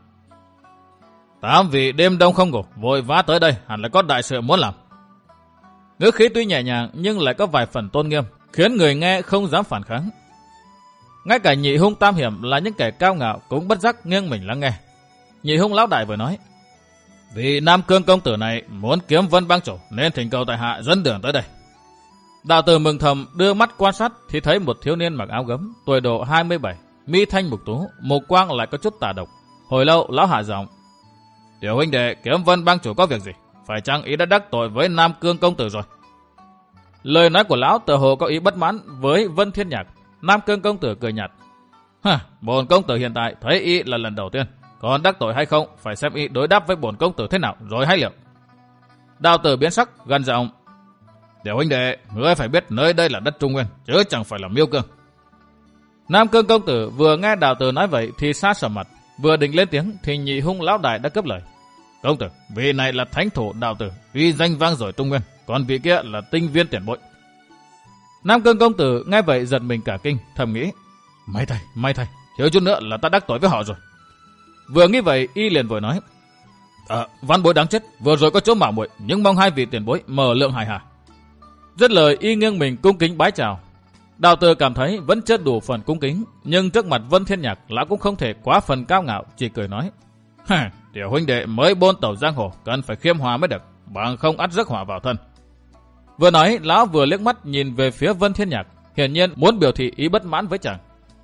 tám vị đêm đông không ngủ, vội vã tới đây, hẳn là có đại sự muốn làm. Ngữ khí tuy nhẹ nhàng nhưng lại có vài phần tôn nghiêm, khiến người nghe không dám phản kháng. Ngay cả Nhị Hung Tam Hiểm là những kẻ cao ngạo cũng bất giác nghiêng mình lắng nghe. Nhị Hung lão đại vừa nói, vì Nam Cương công tử này muốn kiếm Vân Bang chủ nên thỉnh cầu tại hạ dẫn đường tới đây. Đạo tử mừng thầm đưa mắt quan sát thì thấy một thiếu niên mặc áo gấm, tuổi độ hai mươi bảy, mi thanh mục tú, mục quang lại có chút tà độc. Hồi lâu lão hạ giọng, tiểu huynh đệ kiếm Vân Bang chủ có việc gì? Phải chăng ý đã đắc tội với Nam Cương công tử rồi? Lời nói của lão tựa hồ có ý bất mãn với Vân Thiên Nhạc. Nam Cương công tử cười nhạt, hả, bổn công tử hiện tại thấy y là lần đầu tiên, còn đắc tội hay không phải xem y đối đáp với bổn công tử thế nào rồi hay liệu. Đạo tử biến sắc gần giọng, tiểu huynh đệ, ngươi phải biết nơi đây là đất Trung Nguyên chứ chẳng phải là Miêu Cương. Nam Cương công tử vừa nghe đạo tử nói vậy thì sa sầm mặt, vừa định lên tiếng thì Nhị Hung lão đại đã cướp lời, công tử, vị này là thánh thủ đạo tử, uy danh vang dội Trung Nguyên, còn vị kia là tinh viên tiền bối. Nam Cương công tử nghe vậy giật mình cả kinh, thầm nghĩ, may thay, may thay, thiếu chút nữa là ta đắc tội với họ rồi. Vừa nghĩ vậy y liền vội nói, à, văn bối đáng chết, vừa rồi có chỗ mạo muội, nhưng mong hai vị tiền bối mở lượng hài hà. Dứt lời y nghiêng mình cung kính bái chào. Đạo tử cảm thấy vẫn chưa đủ phần cung kính, nhưng trước mặt Vân Thiên Nhạc lão cũng không thể quá phần cao ngạo, chỉ cười nói, ha, tiểu huynh đệ mới bôn tẩu giang hồ, cần phải khiêm hòa mới được, bằng không ắt rước họa vào thân. Vừa nói lão vừa liếc mắt nhìn về phía Vân Thiên Nhạc, hiển nhiên muốn biểu thị ý bất mãn với chàng.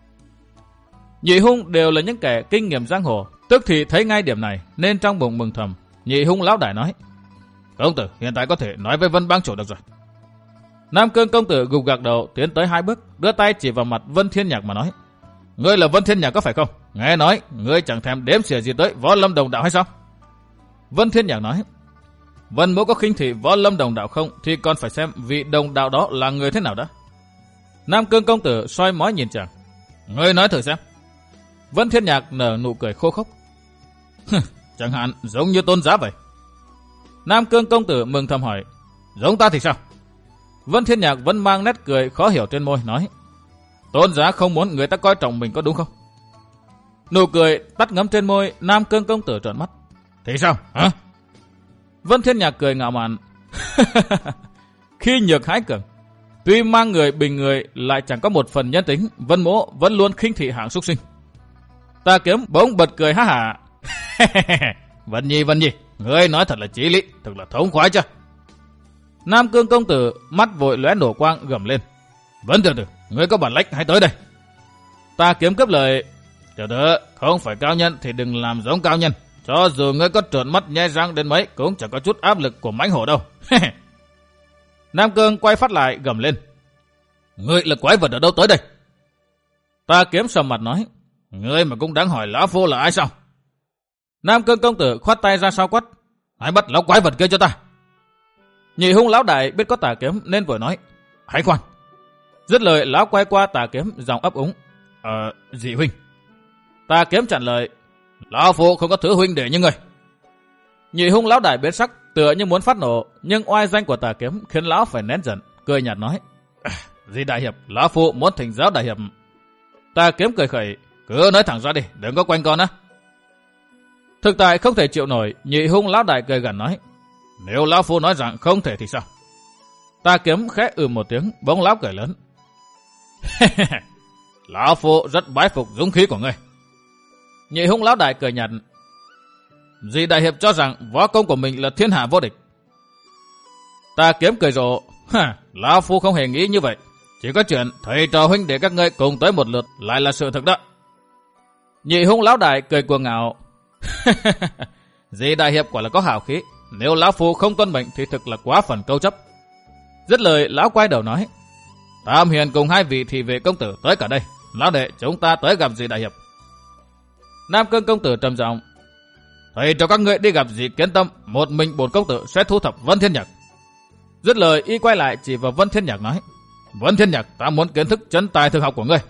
Nhị Hung đều là những kẻ kinh nghiệm giang hồ, tức thì thấy ngay điểm này nên trong bụng mừng thầm. Nhị Hung lão đại nói, công tử hiện tại có thể nói với Vân Bang chủ được rồi. Nam Cương công tử gục gạc đầu tiến tới hai bước, đưa tay chỉ vào mặt Vân Thiên Nhạc mà nói, ngươi là Vân Thiên Nhạc có phải không? Nghe nói ngươi chẳng thèm đếm xỉa gì tới Võ Lâm đồng đạo hay sao? Vân Thiên Nhạc nói, Vân mỗ có khinh thị Võ Lâm đồng đạo không thì còn phải xem vị đồng đạo đó là người thế nào đã. Nam Cương công tử soi mói nhìn chàng, ngươi nói thử xem. Vân Thiên Nhạc nở nụ cười khô khốc, chẳng hạn giống như tôn giá vậy. Nam Cương công tử mừng thầm hỏi, giống ta thì sao? Vân Thiên Nhạc vẫn mang nét cười khó hiểu trên môi, nói, tôn giá không muốn người ta coi trọng mình có đúng không? Nụ cười tắt ngấm trên môi, Nam Cương công tử trợn mắt, thì sao hả? Vân Thiên Nhạc cười ngạo mạn, khi nhược hãi cường, tuy mang người bình người lại chẳng có một phần nhân tính, Vân mỗ vẫn luôn khinh thị hạng súc sinh. Tà Kiếm bỗng bật cười há hả, Vân Nhi, Vân Nhi, ngươi nói thật là chí lý, thật là thống khoái chưa? Nam Cương công tử mắt vội lóe nổ quang gầm lên, Vân tiểu tử, ngươi có bản lĩnh hãy tới đây. Tà Kiếm cướp lời, tiểu tử, không phải cao nhân thì đừng làm giống cao nhân, cho dù ngươi có trợn mắt nhe răng đến mấy cũng chẳng có chút áp lực của mãnh hổ đâu. Nam Cương quay phát lại gầm lên, ngươi là quái vật ở đâu tới đây? Tà Kiếm sầm mặt nói, ngươi mà cũng đáng hỏi lão phu là ai sao? Nam Cương công tử khoát tay ra sau quát, hãy bắt lão quái vật kia cho ta. Nhị Hung lão đại biết có Tà Kiếm nên vội nói, hãy khoan. Dứt lời, lão quay qua Tà Kiếm, giọng ấp úng. Ờ, dị huynh. Tà Kiếm chặn lời. Lão phụ không có thứ huynh để như người. Nhị Hung lão đại biến sắc, tựa như muốn phát nổ, nhưng oai danh của Tà Kiếm khiến lão phải nén giận, cười nhạt nói. Dị đại hiệp, lão phụ muốn thỉnh giáo đại hiệp. Tà Kiếm cười khẩy. Cứ nói thẳng ra đi, đừng có quanh con á. Thực tại không thể chịu nổi, Nhị Hung lão đại cười gằn nói. Nếu lão phu nói rằng không thể thì sao? Tà Kiếm khẽ ừ một tiếng, bỗng lão cười lớn. Lão phu rất bái phục dũng khí của ngươi. Nhị Hung lão đại cười nhạt. Dị đại hiệp cho rằng võ công của mình là thiên hạ vô địch. Tà Kiếm cười rộ. Lão phu không hề nghĩ như vậy. Chỉ có chuyện thầy trò huynh để các ngươi cùng tới một lượt lại là sự thực đó. Nhị Hung lão đại cười cuồng ngạo. Dị đại hiệp quả là có hào khí. Nếu lão phu không tuân mệnh thì thực là quá phần câu chấp. Dứt lời, lão quay đầu nói. Tam Hiền cùng hai vị thị vệ công tử tới cả đây. Lão đệ, chúng ta tới gặp Dị đại hiệp. Nam Cương công tử trầm giọng. Thầy cho các ngươi đi gặp Dị Kiến Tâm, một mình bổn công tử sẽ thu thập Vân Thiên Nhạc. Dứt lời, y quay lại chỉ vào Vân Thiên Nhạc nói. Vân Thiên Nhạc, ta muốn kiến thức chân tài thực học của ngươi.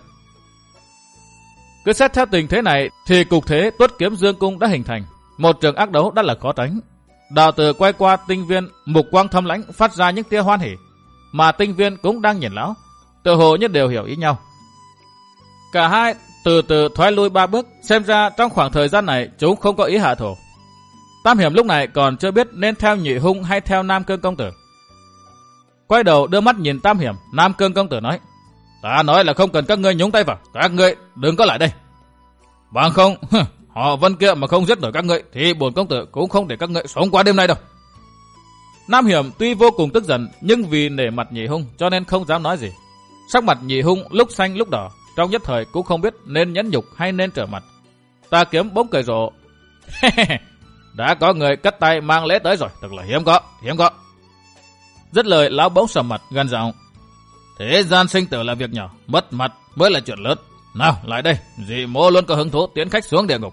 Cứ xét theo tình thế này thì cục thế Tuất Kiếm Dương Cung đã hình thành. Một trường ác đấu đã là khó tránh. Đạo tử quay qua Tinh Viên, mục quang thâm lãnh phát ra những tia hoan hỉ, mà Tinh Viên cũng đang nhìn lão, tự hồ như đều hiểu ý nhau. Cả hai từ từ thoái lui ba bước, xem ra trong khoảng thời gian này chúng không có ý hạ thổ. Tam Hiểm lúc này còn chưa biết nên theo Nhị Hung hay theo Nam Cương công tử. Quay đầu đưa mắt nhìn Tam Hiểm, Nam Cương công tử nói. Ta nói là không cần các ngươi nhúng tay vào, các ngươi đừng có lại đây. Bằng không, họ Vân kia mà không giết nổi các ngươi thì bổn công tử cũng không để các ngươi sống qua đêm nay đâu. Nam Hiểm tuy vô cùng tức giận, nhưng vì nể mặt Nhị Hung cho nên không dám nói gì. Sắc mặt Nhị Hung lúc xanh lúc đỏ, trong nhất thời cũng không biết nên nhẫn nhục hay nên trở mặt. Tà Kiếm bỗng cười rộ. Đã có người cất tay mang lễ tới rồi, thật là hiếm có, hiếm có. Dứt lời, lão bỗng sầm mặt, gằn giọng. Thế gian sinh tử là việc nhỏ, mất mặt mới là chuyện lớn. Nào, lại đây, Dị mô luôn có hứng thú tiến khách xuống địa ngục.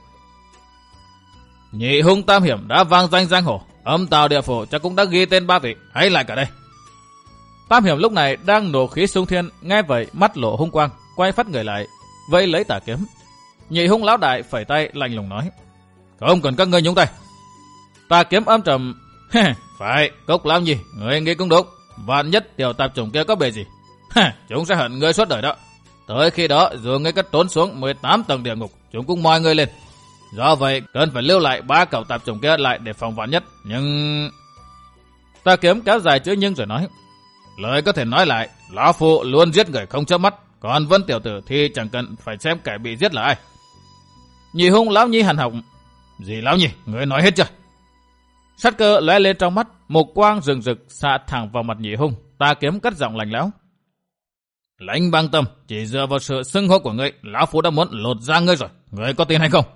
Nhị Hung Tam Hiểm đã vang danh giang hồ, âm tào địa phủ chắc cũng đã ghi tên ba vị, hãy lại cả đây. Tam Hiểm lúc này đang nổ khí xung thiên, nghe vậy mắt lộ hung quang, quay phát người lại, vây lấy Tà Kiếm. Nhị Hung lão đại phẩy tay lạnh lùng nói. Không cần các ngươi nhúng tay. Tà Kiếm âm trầm. Phải, Cốc Lão Nhi, người nghĩ cũng đúng. Vạn nhất tiểu tạp chủng kia có bề gì, chúng sẽ hận ngươi suốt đời đó. Tới khi đó dù ngươi cất trốn xuống mười tám tầng địa ngục, chúng cũng moi ngươi lên. Do vậy cần phải lưu lại ba cậu tạp chủng kia lại để phòng vạn nhất. Nhưng Tà Kiếm kéo dài chữ nhưng rồi nói. Lời có thể nói lại, lão phụ luôn giết người không chớp mắt, còn Vân tiểu tử thì chẳng cần phải xem kẻ bị giết là ai. Nhị Hung lão nhi hằn học. Gì lão nhi, ngươi nói hết chưa? Sát cơ lóe lên trong mắt, một quang rừng rực xạ thẳng vào mặt Nhị Hung. Tà Kiếm cất giọng lạnh lẽo. Lãnh Băng Tâm, chỉ dựa vào sự xưng hô của ngươi, lão phu đã muốn lột da ngươi rồi, ngươi có tin hay không?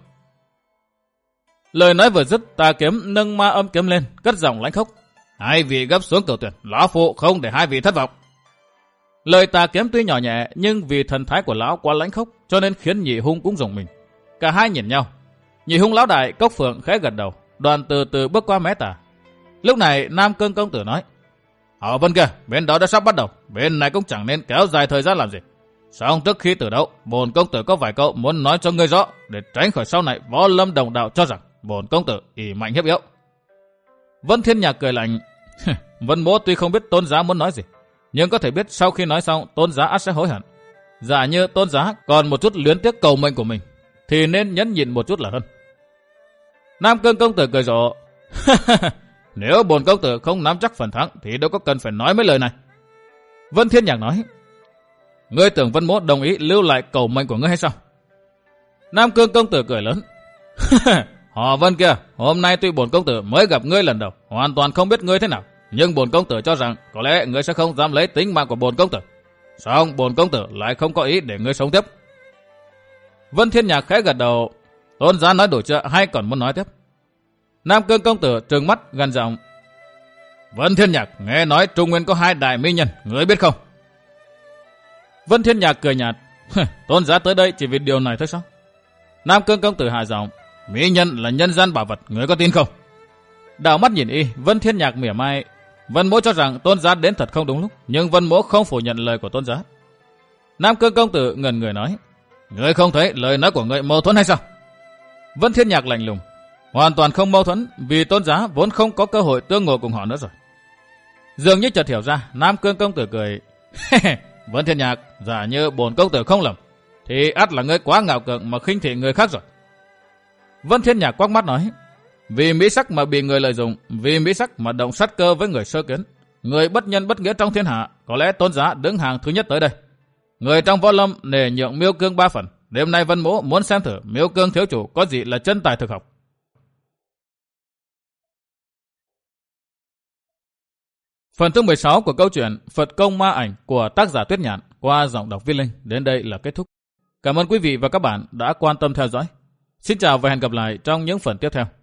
Lời nói vừa dứt, Tà Kiếm nâng ma âm kiếm lên, cất giọng lãnh khốc. Hai vị gấp xuống cửu tuyển, lão phu không để hai vị thất vọng. Lời Tà Kiếm tuy nhỏ nhẹ, nhưng vì thần thái của lão quá lãnh khốc, cho nên khiến Nhị Hung cũng rùng mình. Cả hai nhìn nhau. Nhị Hung lão đại Cốc Phượng khẽ gật đầu, đoàn từ từ bước qua mé Tà. Lúc này Nam Cương công tử nói. Họ Vân kia, bên đó đã sắp bắt đầu, bên này cũng chẳng nên kéo dài thời gian làm gì. Xong trước khi tử đấu, bổn công tử có vài câu muốn nói cho ngươi rõ, để tránh khỏi sau này võ lâm đồng đạo cho rằng bổn công tử ỷ mạnh hiếp yếu. Vân Thiên Nhạc cười lạnh. Vân Mỗ tuy không biết Tôn Giá muốn nói gì, nhưng có thể biết sau khi nói xong Tôn Giá ắt sẽ hối hận. Giả như Tôn Giá còn một chút luyến tiếc cầu mệnh của mình, thì nên nhẫn nhịn một chút là hơn. Nam Cương công tử cười rộ. Nếu bổn công tử không nắm chắc phần thắng thì đâu có cần phải nói mấy lời này. Vân Thiên Nhạc nói. Ngươi tưởng Vân Mỗ đồng ý lưu lại cầu mệnh của ngươi hay sao? Nam Cương công tử cười lớn. Họ Vân kia, hôm nay tuy bổn công tử mới gặp ngươi lần đầu, hoàn toàn không biết ngươi thế nào, nhưng bổn công tử cho rằng có lẽ ngươi sẽ không dám lấy tính mạng của bổn công tử. Song bổn công tử lại không có ý để ngươi sống tiếp. Vân Thiên Nhạc khẽ gật đầu. Tôn Giá nói đủ chưa hay còn muốn nói tiếp? Nam Cương công tử trừng mắt gằn giọng. Vân Thiên Nhạc, nghe nói Trung Nguyên có hai đại mỹ nhân, ngươi biết không? Vân Thiên Nhạc cười nhạt. Tôn Giá tới đây chỉ vì điều này thôi sao? Nam Cương công tử hạ giọng. Mỹ nhân là nhân gian bảo vật, ngươi có tin không? Đảo mắt nhìn y, Vân Thiên Nhạc mỉa mai. Vân Mỗ cho rằng Tôn Giá đến thật không đúng lúc, nhưng Vân Mỗ không phủ nhận lời của Tôn Giá. Nam Cương công tử ngẩn người nói, ngươi không thấy lời nói của ngươi mâu thuẫn hay sao? Vân Thiên Nhạc lạnh lùng, hoàn toàn không mâu thuẫn, vì Tôn Giá vốn không có cơ hội tương ngộ cùng họ nữa rồi. Dường như chợt hiểu ra, Nam Cương công tử cười, Vân Thiên Nhạc, giả như bổn công tử không lầm, thì ắt là ngươi quá ngạo cường mà khinh thị người khác rồi. Vân Thiên Nhạc quắc mắt nói, vì mỹ sắc mà bị người lợi dụng, vì mỹ sắc mà động sát cơ với người sơ kiến, người bất nhân bất nghĩa trong thiên hạ, có lẽ Tôn Giá đứng hàng thứ nhất tới đây. Người trong võ lâm nể nhượng Miêu Cương ba phần, đêm nay Vân Mỗ muốn xem thử Miêu Cương thiếu chủ có gì là chân tài thực học. Phần thứ mười sáu của câu chuyện Phật Công Ma Ảnh của tác giả Tuyết Nhạn qua giọng đọc Viết Linh đến đây là kết thúc. Cảm ơn quý vị và các bạn đã quan tâm theo dõi. Xin chào và hẹn gặp lại trong những phần tiếp theo.